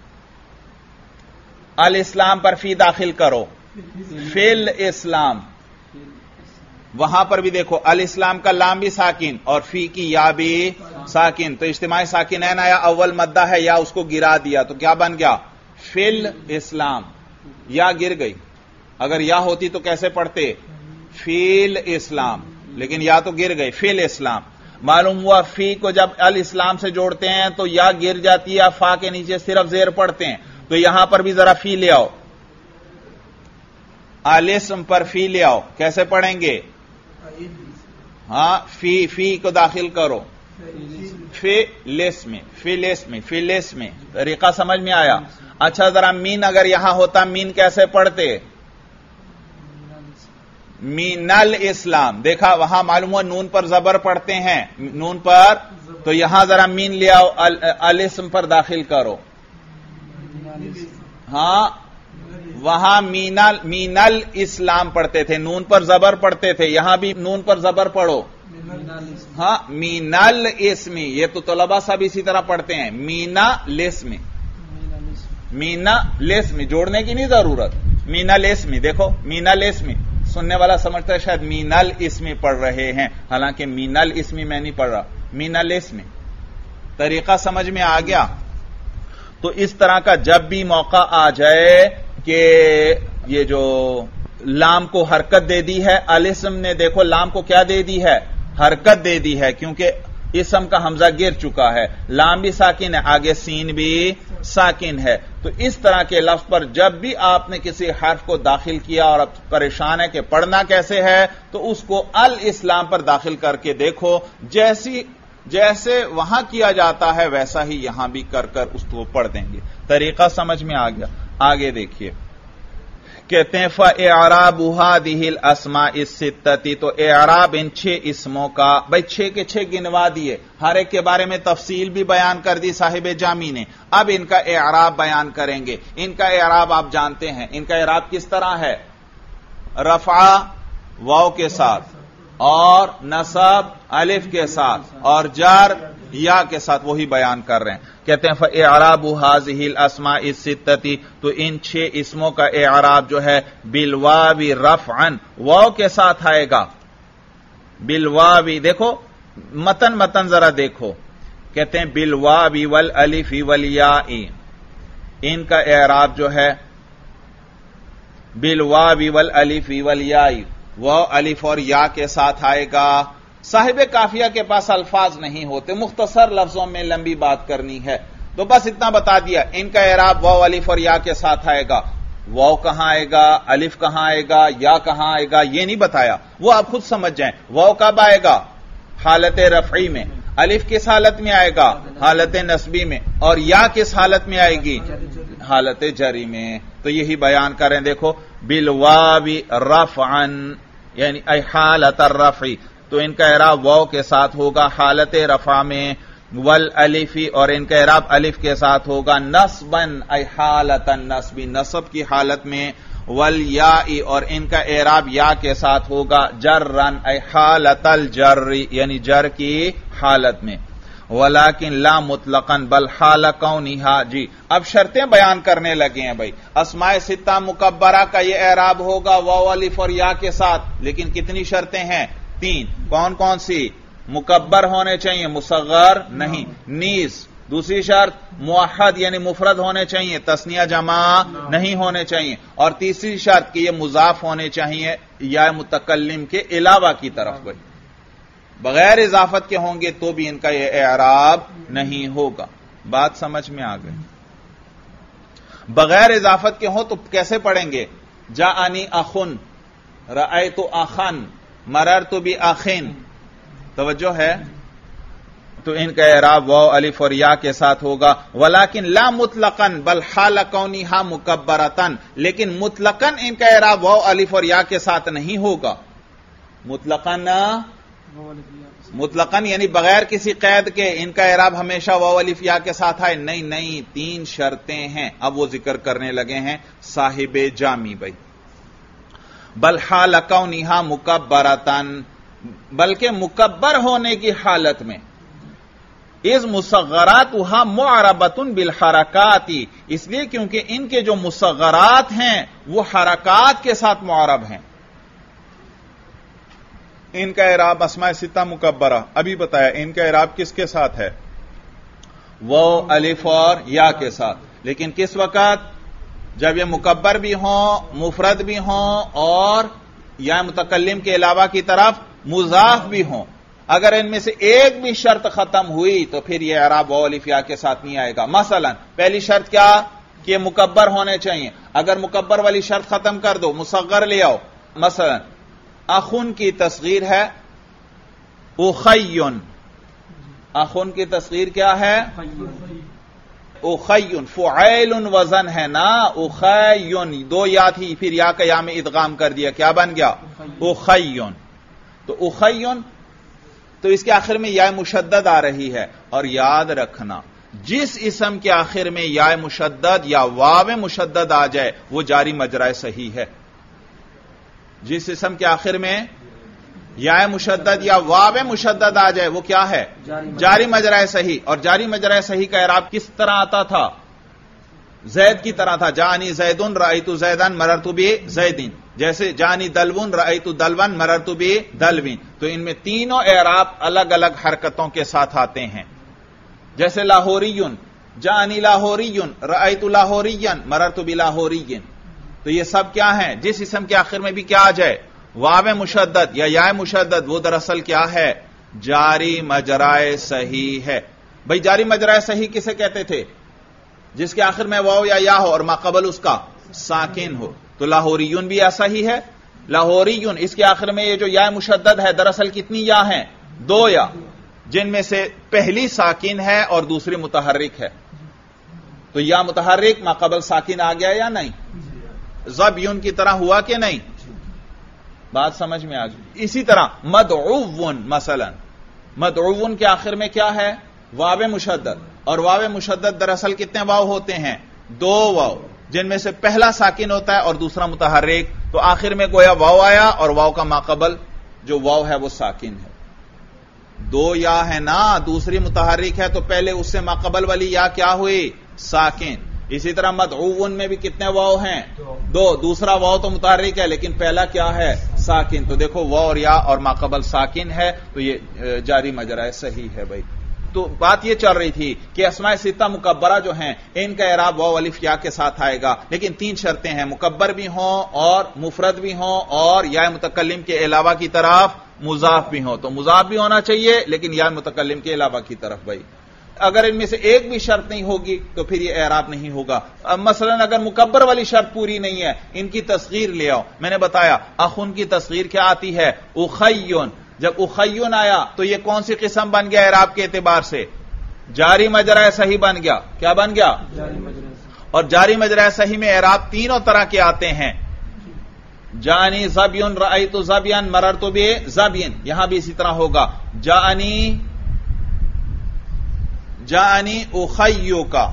الاسلام پر فی داخل کرو, فی الاسلام. وہاں پر بھی دیکھو الاسلام کا لام بھی ساکن اور فی کی یا بھی ساکن, تو اجتماع ساکنین آیا, اول مدہ ہے یا اس کو گرا دیا, تو کیا بن گیا؟ فی الاسلام. یا گر گئی, اگر یا ہوتی تو کیسے پڑھتے؟ فی الاسلام, لیکن یا تو گر گئی, فی الاسلام. معلوم ہوا فی کو جب الاسلام سے جوڑتے ہیں تو یا گر جاتی ہے, فا کے نیچے صرف زیر پڑھتے ہیں. تو یہاں پر بھی ذرا فی لے آؤ, الاسم پر فی لے آؤ, کیسے پڑھیں گے؟ ہاں فی کو داخل کرو, فی الاسم, فی الاسم, فی الاسم. طریقہ سمجھ میں آیا؟ اچھا ذرا مین اگر یہاں ہوتا, مین کیسے پڑھتے؟ مین الاسلام. دیکھا وہاں معلوم ہوا نون پر زبر پڑھتے ہیں, نون پر, تو یہاں ذرا مین لے آؤ, الاسم پر داخل کرو. ہاں وہاں مین الاسلام پڑھتے تھے, نون پر زبر پڑھتے تھے, یہاں بھی نون پر زبر پڑھو. ہاں مین الاسمی, یہ تو طلبہ سب اسی طرح پڑھتے ہیں, مینا لسمی, مینا لسمی, جوڑنے کی نہیں ضرورت, مینا لسمی. دیکھو مینا لسمی, سننے والا سمجھتا ہے شاید مینا الاسمی پڑھ رہے ہیں, حالانکہ مینا الاسمی میں نہیں پڑھ رہا, مینا لسمی. طریقہ سمجھ میں آ گیا؟ تو اس طرح کا جب بھی موقع آ جائے کہ یہ جو لام کو حرکت دے دی ہے, الاسم نے دیکھو لام کو کیا دے دی ہے؟ حرکت دے دی ہے, کیونکہ اسم کا حمزہ گر چکا ہے, لام بھی ساکن ہے, آگے سین بھی ساکن ہے. تو اس طرح کے لفظ پر جب بھی آپ نے کسی حرف کو داخل کیا اور اب پریشان ہے کہ پڑھنا کیسے ہے, تو اس کو الاسلام پر داخل کر کے دیکھو, جیسے وہاں کیا جاتا ہے ویسا ہی یہاں بھی کر اس کو پڑھ دیں گے. طریقہ سمجھ میں آ گیا؟ آگے دیکھیے, کہتے ہیں فَإِعْرَابُ هَذِهِ الْأَسْمَاءِ السِّتَّةِ. تو اعراب ان 6 اسموں کا, بھائی 6 کے 6 گنوا دیے, ہر ایک کے بارے میں تفصیل بھی بیان کر دی صاحب جامی نے. اب ان کا اعراب بیان کریں گے. ان کا اعراب آپ جانتے ہیں, ان کا اعراب کس طرح ہے؟ رفع واو کے ساتھ, اور نصب الف کے ساتھ, اور جر یا کے ساتھ, وہی بیان کر رہے ہیں. کہتے ہیں فَإِعْرَابُ هَذِهِ الْأَسْمَاءِ السِّتَّةِ. تو ان 6 اسموں کا اعراب جو ہے بالواو رفعا, واو کے ساتھ آئے گا, بالواو. دیکھو متن ذرا دیکھو, کہتے ہیں بالواو والالف والیاء. ان کا اعراب جو ہے بالواو والالف والیاء, واو الف اور یا کے ساتھ آئے گا. صاحب کافیہ کے پاس الفاظ نہیں ہوتے, مختصر لفظوں میں لمبی بات کرنی ہے, تو بس اتنا بتا دیا ان کا اعراب واو الف اور یا کے ساتھ آئے گا. واو کہاں آئے گا, الف کہاں آئے گا, یا کہاں آئے گا, یہ نہیں بتایا, وہ آپ خود سمجھ جائیں. واو کب آئے گا؟ حالت رفعی میں. الف کس حالت میں آئے گا؟ حالت نصبی میں. اور یا کس حالت میں آئے گی؟ حالت جری میں. تو یہی بیان کریں, دیکھو بالواو رفعا یعنی ای حالت الرفع, تو ان کا اعراب واو کے ساتھ ہوگا حالت رفع میں. والالفی, اور ان کا اعراب الف کے ساتھ ہوگا نصبا ای حالت النصب, نصب کی حالت میں. والیاء, اور ان کا اعراب یا کے ساتھ ہوگا جرا ای حالت الجر یعنی جر کی حالت میں. ولیکن لا مطلقا بل حال کونھا. جی اب شرطیں بیان کرنے لگے ہیں بھائی. اسماء ستہ مکبرہ کا یہ اعراب ہوگا واو الف اور یا کے ساتھ, لیکن کتنی شرطیں ہیں؟ 3. کون کون سی؟ مکبر ہونے چاہیے, مصغر نہیں. نیز دوسری شرط موحد یعنی مفرد ہونے چاہیے, تثنیہ جمع نہیں ہونے چاہیے. اور تیسری شرط کہ یہ مضاف ہونے چاہیے یا متکلم کے علاوہ کی طرف. بھائی بغیر اضافت کے ہوں گے تو بھی ان کا یہ اعراب نہیں ہوگا. بات سمجھ میں آ گئی؟ بغیر اضافت کے ہوں تو کیسے پڑھیں گے؟ جاءنی اخن, رأیت اخن, مررت باخن. توجہ ہے؟ تو ان کا اعراب واو الف اور یا کے ساتھ ہوگا. ولیکن لا مطلقا بل حال کونھا مکبرتن, لیکن مطلقاً ان کا اعراب واو الف اور یا کے ساتھ نہیں ہوگا. مطلقاً یعنی بغیر کسی قید کے ان کا اعراب ہمیشہ واو الف یا کے ساتھ آئے. نہیں, 3 شرطیں ہیں. اب وہ ذکر کرنے لگے ہیں صاحب جامی بھائی. بل حال کونھا مکبرتن, بلکہ مکبر ہونے کی حالت میں. اس مصغراتها معربۃ بالحرکات, اس لیے کیونکہ ان کے جو مصغرات ہیں وہ حرکات کے ساتھ معرب ہیں. ان کا اعراب اسماء ستہ مکبرہ ابھی بتایا, ان کا اعراب کس کے ساتھ ہے؟ واو الف اور یا کے ساتھ. لیکن کس وقت؟ جب یہ مکبر بھی ہوں, مفرد بھی ہوں, اور یا متکلم کے علاوہ کی طرف مضاف بھی ہوں. اگر ان میں سے ایک بھی شرط ختم ہوئی تو پھر یہ اعراب واو الف یا کے ساتھ نہیں آئے گا. مثلا پہلی شرط کیا کہ یہ مکبر ہونے چاہیے. اگر مکبر والی شرط ختم کر دو, مصغر لے آؤ. مثلا اخن کی تصغیر ہے اخیون, اخن کی تصغیر کیا ہے؟ اخیون. فعیل وزن ہے نا, اخیون 2 یا تھی, پھر یا کا یا میں ادغام کر دیا, کیا بن گیا؟ اخیون. تو اخیون, تو اس کے آخر میں یا مشدد آ رہی ہے. اور یاد رکھنا جس اسم کے آخر میں یا مشدد یا واو مشدد آ جائے وہ جاری مجرائے صحیح ہے. جس اسم کے آخر میں یا مشدد یا واو مشدد آ جائے وہ کیا ہے؟ جاری مجرائے صحیح. اور جاری مجرائے صحیح کا اعراب کس طرح آتا تھا؟ زید کی طرح تھا. جانی زیدن رأیت زیدن مررت بزیدن. جیسے جانی دلون رأیت دلون مررت بدلوین. تو ان میں تینوں اعراب الگ الگ حرکتوں کے ساتھ آتے ہیں. جیسے لاہوریون, جانی لاہوریون رأیت لاہورین مررت بلاہورین. تو یہ سب کیا ہیں؟ جس اسم کے آخر میں بھی کیا آ جائے واو مشدد یا یا مشدد, وہ دراصل کیا ہے؟ جاری مجرائے صحیح ہے. بھئی جاری مجرائے صحیح کسے کہتے تھے؟ جس کے آخر میں واو یا ہو اور ما قبل اس کا ساکن ہو. تو لاہوریون بھی ایسا ہی ہے. لاہوریون اس کے آخر میں یہ جو یا مشدد ہے دراصل کتنی یا ہیں؟ 2 یا, جن میں سے پہلی ساکن ہے اور دوسری متحرک ہے. تو یا متحرک ما قبل ساکن آ گیا یا نہیں؟ زبیون کی طرح ہوا کہ نہیں؟ بات سمجھ میں آ گئی. اسی طرح مدعون, مثلا مدعون کے آخر میں کیا ہے؟ واو مشدد. اور واو مشدد دراصل کتنے واو ہوتے ہیں؟ 2 واو, جن میں سے پہلا ساکن ہوتا ہے اور دوسرا متحرک. تو آخر میں گویا واو آیا اور واو کا ماقبل جو واو ہے وہ ساکن ہے. 2 یا ہے نا, دوسری متحرک ہے, تو پہلے اس سے ماقبل والی یا کیا ہوئی؟ ساکن. اسی طرح مدعون میں بھی کتنے واو ہیں؟ 2. دوسرا واو تو متحرک ہے لیکن پہلا کیا ہے؟ ساکن. تو دیکھو واو اور یا اور ماقبل ساکن ہے, تو یہ جاری مجرائے صحیح ہے بھائی. تو بات یہ چل رہی تھی کہ اسماء ستہ مکبرہ جو ہیں ان کا اعراب واو الف یا کے ساتھ آئے گا, لیکن 3 شرطیں ہیں, مکبر بھی ہوں اور مفرد بھی ہوں اور یا متکلم کے علاوہ کی طرف مضاف بھی ہوں. تو مضاف بھی ہونا چاہیے لیکن یا متکلم کے علاوہ کی طرف بھائی. اگر ان میں سے ایک بھی شرط نہیں ہوگی تو پھر یہ اعراب نہیں ہوگا. اب مثلا اگر مکبر والی شرط پوری نہیں ہے، ان کی تصغیر لے آؤ. میں نے بتایا اخن کی تصغیر کیا آتی ہے؟ اخیون. جب اخیون آیا تو یہ کون سی قسم بن گیا اعراب کے اعتبار سے؟ جاری مجرا صحیح بن گیا. کیا بن گیا؟ اور جاری مجرا صحیح میں اعراب تینوں طرح کے آتے ہیں. جانی زبیون، رأیت زبین، مررت بزبین. یہاں بھی اسی طرح ہوگا. جانی اخیو کا،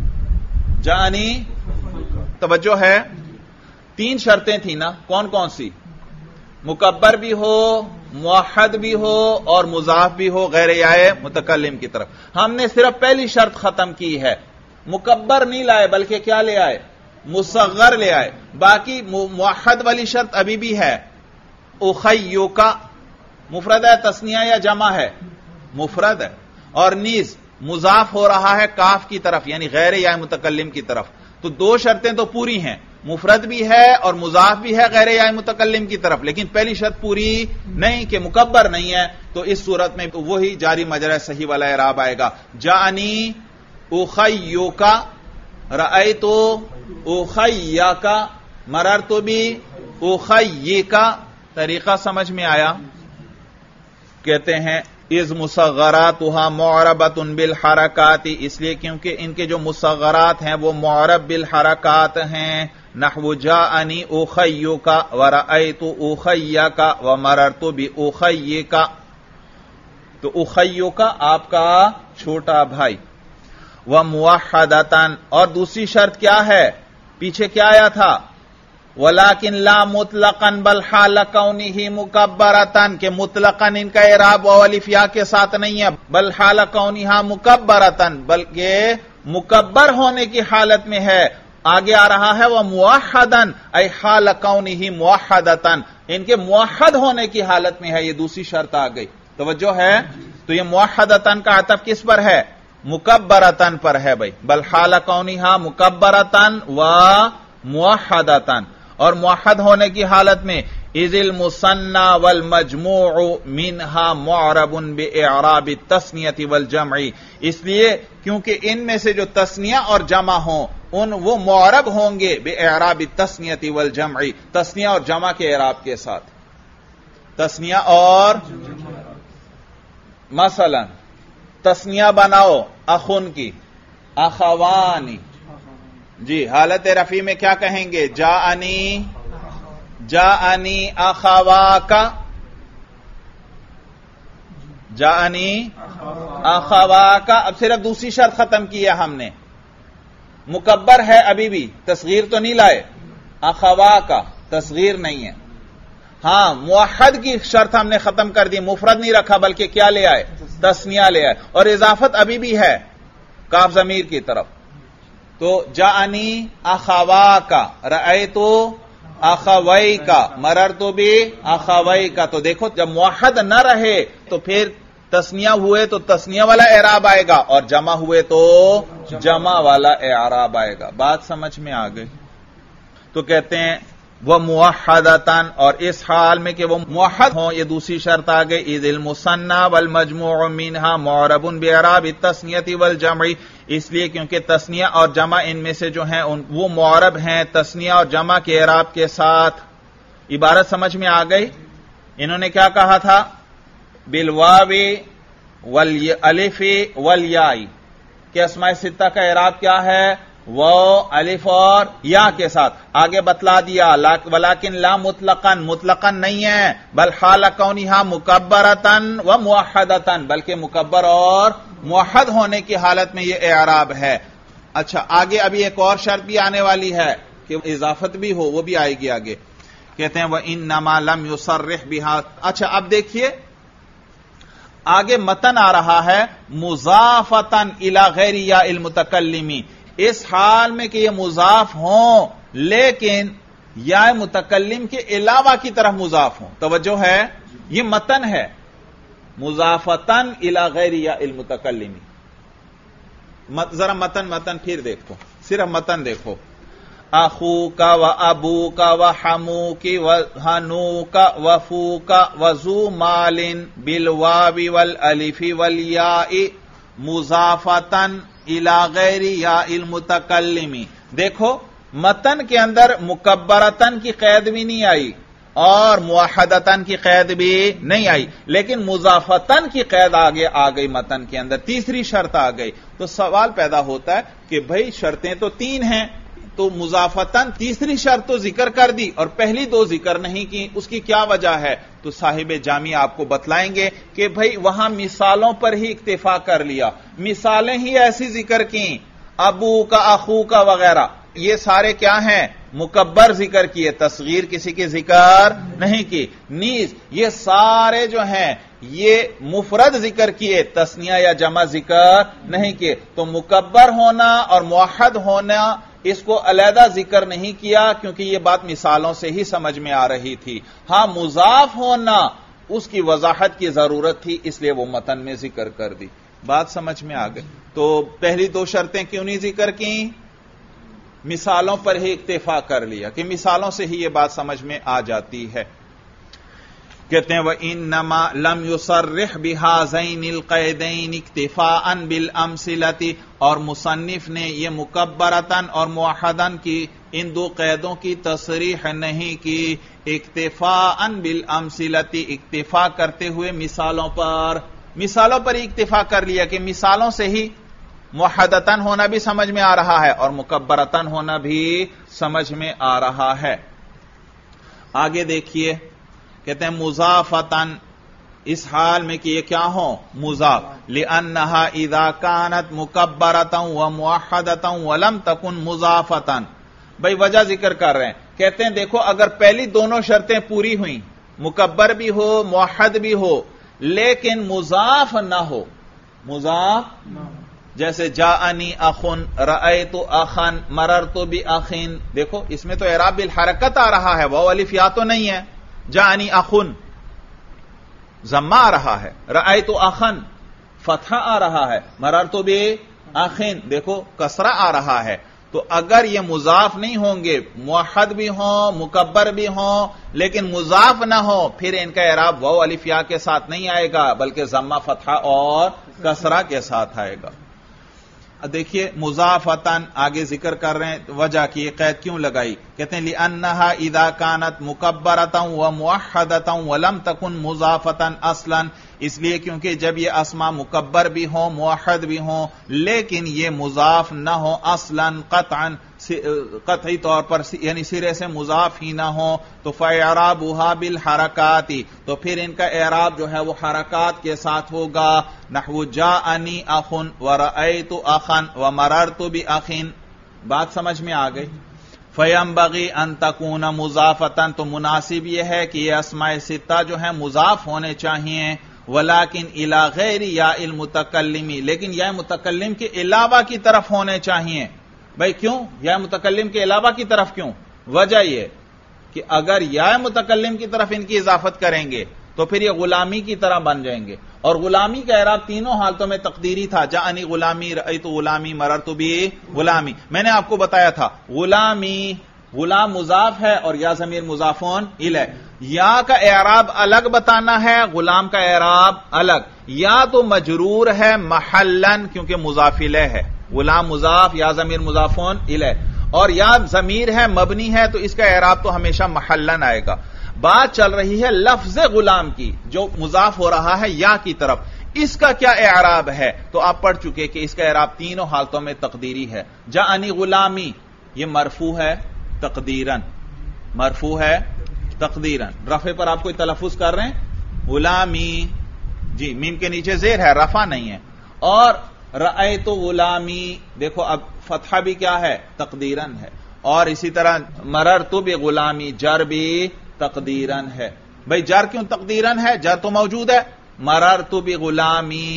جانی. توجہ ہے، تین شرطیں تھیں نا. کون کون سی؟ مکبر بھی ہو، موحد بھی ہو اور مضاف بھی ہو غیر یائے متکلم کی طرف. ہم نے صرف پہلی شرط ختم کی ہے. مکبر نہیں لائے بلکہ کیا لے آئے؟ مصغر لے آئے. باقی موحد والی شرط ابھی بھی ہے. اخیو کا مفرد ہے تثنیہ یا جمع ہے؟ مفرد ہے. اور نیز مضاف ہو رہا ہے کاف کی طرف یعنی غیر یا متکلم کی طرف. تو دو شرطیں تو پوری ہیں، مفرد بھی ہے اور مضاف بھی ہے غیر یا متکلم کی طرف. لیکن پہلی شرط پوری نہیں کہ مکبر نہیں ہے. تو اس صورت میں وہی جاری مجرا صحیح والا اعراب آئے گا. جانی اخیو کا، رأیت اخیا کا، مررت باخی کا. طریقہ سمجھ میں آیا؟ کہتے ہیں از مصغراتها معربۃ بالحرکات، اس لیے کیونکہ ان کے جو مصغرات ہیں وہ معرب بالحرکات ہیں. نحو جاءنی اخیک ورأیت اخیک ومررت باخیک. تو اخیک آپ کا چھوٹا بھائی. وموحدۃ، اور دوسری شرط کیا ہے؟ پیچھے کیا آیا تھا؟ ولیکن لا مطلقاً بل حال کونہ مکبرتاً، کہ مطلقاً ان کا اعراب واو الف یا کے ساتھ نہیں ہے، بل حال کونہ مکبرتاً، بلکہ مکبر ہونے کی حالت میں ہے. آگے آ رہا ہے وہ موحداً ای حال کونہ موحدتاً، ان کے موحد ہونے کی حالت میں ہے. یہ دوسری شرط آ گئی. توجہ ہے؟ تو یہ موحدتاً کا عطف کس پر ہے؟ مکبرتاً پر ہے بھائی. بل حال کونہ مکبرتاً و موحدتاً، اور موحد ہونے کی حالت میں اذ المثنى والمجموع منها معرب باعراب التثنیۃ والجمع، اس لیے کیونکہ ان میں سے جو تثنیہ اور جمع ہوں وہ معرب ہوں گے باعراب التثنیۃ والجمع، تثنیہ اور جمع کے اعراب کے ساتھ. تثنیہ اور مثلا تثنیہ بناؤ اخن کی، اخوانی. جی حالت رفیع میں کیا کہیں گے؟ جاءنی اخواکا، جاءنی اخواکا. اب صرف دوسری شرط ختم کی ہے ہم نے. مکبر ہے ابھی بھی، تصغیر تو نہیں لائے. اخواکا تصغیر نہیں ہے. ہاں موحد کی شرط ہم نے ختم کر دی، مفرد نہیں رکھا بلکہ کیا لے آئے؟ تثنیہ لے آئے. اور اضافت ابھی بھی ہے کاف ضمیر کی طرف. تو جاءنی اخواکا، رأیت اخویکا، مررت باخویکا. تو دیکھو جب موحد نہ رہے تو پھر تثنیہ ہوئے تو تثنیہ والا اعراب آئے گا اور جمع ہوئے تو جمع والا اعراب آئے گا. بات سمجھ میں آ گئی؟ تو کہتے ہیں وہ موحدتاً، اور اس حال میں کہ وہ موحد ہوں یہ دوسری شرط آ گئی. اذ المثنى والمجموع منها معرب باعراب التثنیۃ والجمع، اس لیے کیونکہ تثنیہ اور جمع ان میں سے جو ہیں وہ معرب ہیں تثنیہ اور جمع کے اعراب کے ساتھ. عبارت سمجھ میں آ گئی؟ انہوں نے کیا کہا تھا؟ بالواو والالف والیاء کہ اسماء ستہ کا اعراب کیا ہے؟ وہ الف اور یا کے ساتھ. آگے بتلا دیا ولیکن لا مطلقاً، مطلقاً نہیں ہے، بل حال کونہا مکبرتاً و موحدتاً، بلکہ مکبر اور موحد ہونے کی حالت میں یہ اعراب ہے. اچھا آگے ابھی ایک اور شرط بھی آنے والی ہے کہ اضافت بھی ہو، وہ بھی آئے گی آگے. کہتے ہیں وَإِنَّمَا لَمْ يُصَرِّحْ بِهَا. اچھا اب دیکھیے آگے متن آ رہا ہے مضافۃً الی غیر یا المتکلم، اس حال میں کہ یہ مضاف ہوں لیکن یا متکلم کے علاوہ کی طرف مضاف ہوں. توجہ ہے؟ یہ متن ہے مضافتن الی غیر یا المتکلم. ذرا متن پھر دیکھو، صرف متن دیکھو. اخوک و ابوک و حموک و ہنوک و فوک و ذو مال بالواو والالف والیاء مضافتن الی غیر یا المتکلمی. دیکھو متن کے اندر مکبرتن کی قید بھی نہیں آئی اور موحدتن کی قید بھی نہیں آئی، لیکن مضافتن کی قید آگے آ گئی متن کے اندر، تیسری شرط آ گئی. تو سوال پیدا ہوتا ہے کہ بھئی شرطیں تو تین ہیں، تو مضافتن تیسری شرط تو ذکر کر دی اور پہلی دو ذکر نہیں کی، اس کی کیا وجہ ہے؟ تو صاحب جامع آپ کو بتلائیں گے کہ بھئی وہاں مثالوں پر ہی اکتفا کر لیا، مثالیں ہی ایسی ذکر کی، ابو کا، اخو کا وغیرہ، یہ سارے کیا ہیں؟ مکبر ذکر کیے، تصغیر کسی کے ذکر نہیں کی. نیز یہ سارے جو ہیں یہ مفرد ذکر کیے، تثنیہ یا جمع ذکر نہیں کیے. تو مکبر ہونا اور موحد ہونا اس کو علیحدہ ذکر نہیں کیا کیونکہ یہ بات مثالوں سے ہی سمجھ میں آ رہی تھی. ہاں مضاف ہونا اس کی وضاحت کی ضرورت تھی، اس لیے وہ متن میں ذکر کر دی. بات سمجھ میں آ گئی. تو پہلی دو شرطیں کیوں نہیں ذکر کی؟ مثالوں پر ہی اکتفا کر لیا کہ مثالوں سے ہی یہ بات سمجھ میں آ جاتی ہے. کہتے ہیں وَإِنَّمَا لَمْ يُصَرِّحْ بِهَذَيْنِ الْقَيْدَيْنِ اكْتِفَاءً بِالْأَمْثِلَةِ، اور مصنف نے یہ مکبرتاً اور موحداً کی ان دو قیدوں کی تصریح نہیں کی، اکتفاءً بِالْأَمْثِلَةِ اکتفا کرتے ہوئے مثالوں پر ہی اکتفا کر لیا کہ مثالوں سے ہی موحدتاً ہونا بھی سمجھ میں آ رہا ہے اور مکبرتاً ہونا بھی سمجھ میں آ رہا ہے. آگے دیکھیے کہتے ہیں مضافتاً، اس حال میں کہ یہ کیا ہوں؟ مضاف. لِأَنَّهَا إِذَا كَانَتْ مُكَبَّرَةً وَمُوحَّدَةً وَلَمْ تَكُنْ مُضَافَةً. بھئی وجہ ذکر کر رہے ہیں، کہتے ہیں دیکھو اگر پہلی دونوں شرطیں پوری ہوئیں، مکبر بھی ہو موحد بھی ہو، لیکن مضاف نہ ہو، مضاف جیسے جاءنی اخن، رأیت اخن، مررت باخن، دیکھو اس میں تو اعراب بالحرکت آ رہا ہے، واو الف یا تو نہیں ہے. جاءنی اخن ضمہ آ رہا ہے، رأیت اخن فتحہ آ رہا ہے، مررت باخن دیکھو کسرہ آ رہا ہے. تو اگر یہ مضاف نہیں ہوں گے، موحد بھی ہوں مکبر بھی ہوں لیکن مضاف نہ ہو، پھر ان کا اعراب واو الف یا کے ساتھ نہیں آئے گا بلکہ ضمہ فتحہ اور کسرہ کے ساتھ آئے گا. دیکھیے مضافتاً آگے ذکر کر رہے ہیں وجہ کی یہ قید کیوں لگائی. کہتے ہیں لِأَنَّهَا إِذَا كَانَتْ مُكَبَّرَةً وَمُوحَّدَةً وَلَمْ تَكُنْ مُضَافَةً أَصْلًا، اس لیے کیونکہ جب یہ اسماء مکبر بھی ہوں موحد بھی ہوں لیکن یہ مضاف نہ ہو اصلاً قطعاً، قطعی طور پر یعنی سرے سے مضاف ہی نہ ہو، تو فَإِعْرَابُهَا بِالْحَرَكَاتِ، تو پھر ان کا اعراب جو ہے وہ حرکات کے ساتھ ہوگا. نحو جاءنی اخن ورأیت اخن ومررت باخن. بات سمجھ میں آ گئی. فَيَنبَغِي أَن تَكُونَ مُضَافَةً، تو مناسب یہ ہے کہ یہ اسماء ستہ جو ہیں مضاف ہونے چاہیے. ولیکن الی غیر یا المتکلمی، لیکن یا متکلم کے علاوہ کی طرف ہونے چاہیے. بھائی کیوں یا متکلم کے علاوہ کی طرف کیوں؟ وجہ یہ کہ اگر یا متکلم کی طرف ان کی اضافت کریں گے تو پھر یہ غلامی کی طرح بن جائیں گے، اور غلامی کا اعراب تینوں حالتوں میں تقدیری تھا. جاءنی غلامی، رأیت غلامی، مررت بی غلامی. میں نے آپ کو بتایا تھا غلامی، غلام مضاف ہے اور یا ضمیر مضافون الیہ. یا کا اعراب الگ بتانا ہے، غلام کا اعراب الگ. یا تو مجرور ہے محلن کیونکہ مضاف الیہ ہے، غلام مضاف یا ضمیر مضافون الیہ، اور یا ضمیر ہے مبنی ہے تو اس کا اعراب تو ہمیشہ محلن آئے گا. بات چل رہی ہے لفظ غلام کی جو مضاف ہو رہا ہے یا کی طرف، اس کا کیا اعراب ہے؟ تو آپ پڑھ چکے کہ اس کا اعراب تینوں حالتوں میں تقدیری ہے. جاءنی غلامی یہ مرفوع ہے تقدیرن، مرفوع ہے تقدیرن. رفع پر آپ کوئی تلفظ کر رہے ہیں؟ غلامی، جی میم کے نیچے زیر ہے، رفع نہیں ہے. اور رأیت غلامی دیکھو اب فتحہ بھی کیا ہے؟ تقدیرن ہے. اور اسی طرح مررت بغلامی جر بھی تقدیرن ہے. بھئی جر کیوں تقدیرن ہے؟ جر تو موجود ہے، مررت بغلامی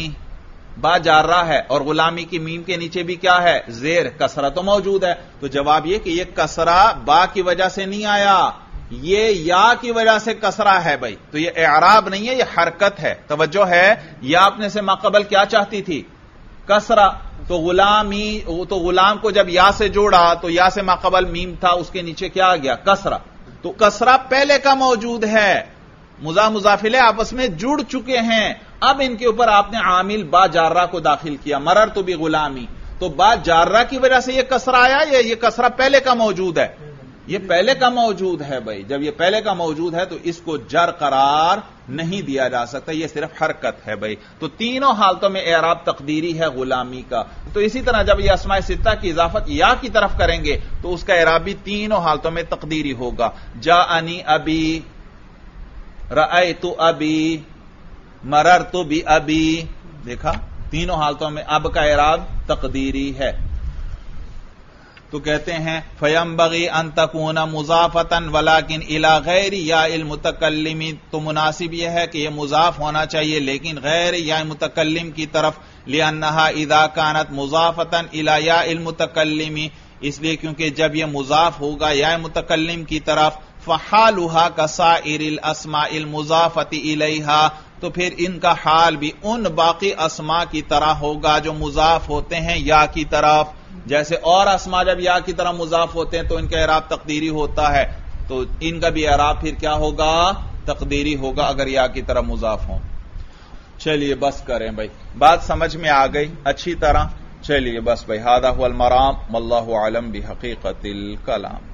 با جارہ ہے اور غلامی کی میم کے نیچے بھی کیا ہے؟ زیر، کسرہ تو موجود ہے. تو جواب یہ کہ یہ کسرہ با کی وجہ سے نہیں آیا، یہ یا کی وجہ سے کسرہ ہے. بھائی تو یہ اعراب نہیں ہے، یہ حرکت ہے. توجہ ہے، یا اپنے سے ماقبل کیا چاہتی تھی؟ کسرہ. تو غلامی، تو غلام کو جب یا سے جوڑا تو یا سے ماقبل میم تھا، اس کے نیچے کیا آ گیا؟ کسرہ. تو کسرہ پہلے کا موجود ہے، مضاف الیہ آپس میں جڑ چکے ہیں، اب ان کے اوپر آپ نے عامل با جارہ کو داخل کیا، مررت بغلامی، تو با جارہ کی وجہ سے یہ کسرہ آیا یا یہ کسرہ پہلے کا موجود ہے؟ یہ پہلے کا موجود ہے بھائی، جب یہ پہلے کا موجود ہے تو اس کو جر قرار نہیں دیا جا سکتا، یہ صرف حرکت ہے بھائی۔ تو تینوں حالتوں میں اعراب تقدیری ہے غلامی کا۔ تو اسی طرح جب یہ اسماء ستہ کی اضافت یا کی طرف کریں گے تو اس کا اعراب بھی تینوں حالتوں میں تقدیری ہوگا۔ جاءنی ابی، رأیت ابی، مررت بابی، دیکھا تینوں حالتوں میں اب کا اعراب تقدیری ہے۔ تو کہتے ہیں فَيَنبَغِي أَن تَكُونَ مُضَافَةً وَلَكِنْ إِلَى غَيْرِ يَاءِ الْمُتَكَلِّمِ، تو مناسب یہ ہے کہ یہ مضاف ہونا چاہیے لیکن غیر یا متکلم کی طرف، لِأَنَّهَا إِذَا كَانَتْ مُضَافَةً إِلَى يَاءِ الْمُتَكَلِّمِ، اس لیے کیونکہ جب یہ مضاف ہوگا یا متکلم کی طرف، فَحَالُهَا كَسَائِرِ الْأَسْمَاءِ الْمُضَافَةِ إِلَيْهَا، تو پھر ان کا حال بھی ان باقی اسماء کی طرح ہوگا جو مضاف ہوتے ہیں یا کی طرف۔ جیسے اور اسماء جب یا کی طرح مضاف ہوتے ہیں تو ان کا اعراب تقدیری ہوتا ہے، تو ان کا بھی اعراب پھر کیا ہوگا؟ تقدیری ہوگا اگر یا کی طرح مضاف ہوں۔ چلیے بس کریں بھائی، بات سمجھ میں آ گئی اچھی طرح؟ چلیے بس بھائی، ھذا ھو المرام واللہ اعلم بحقیقت الکلام۔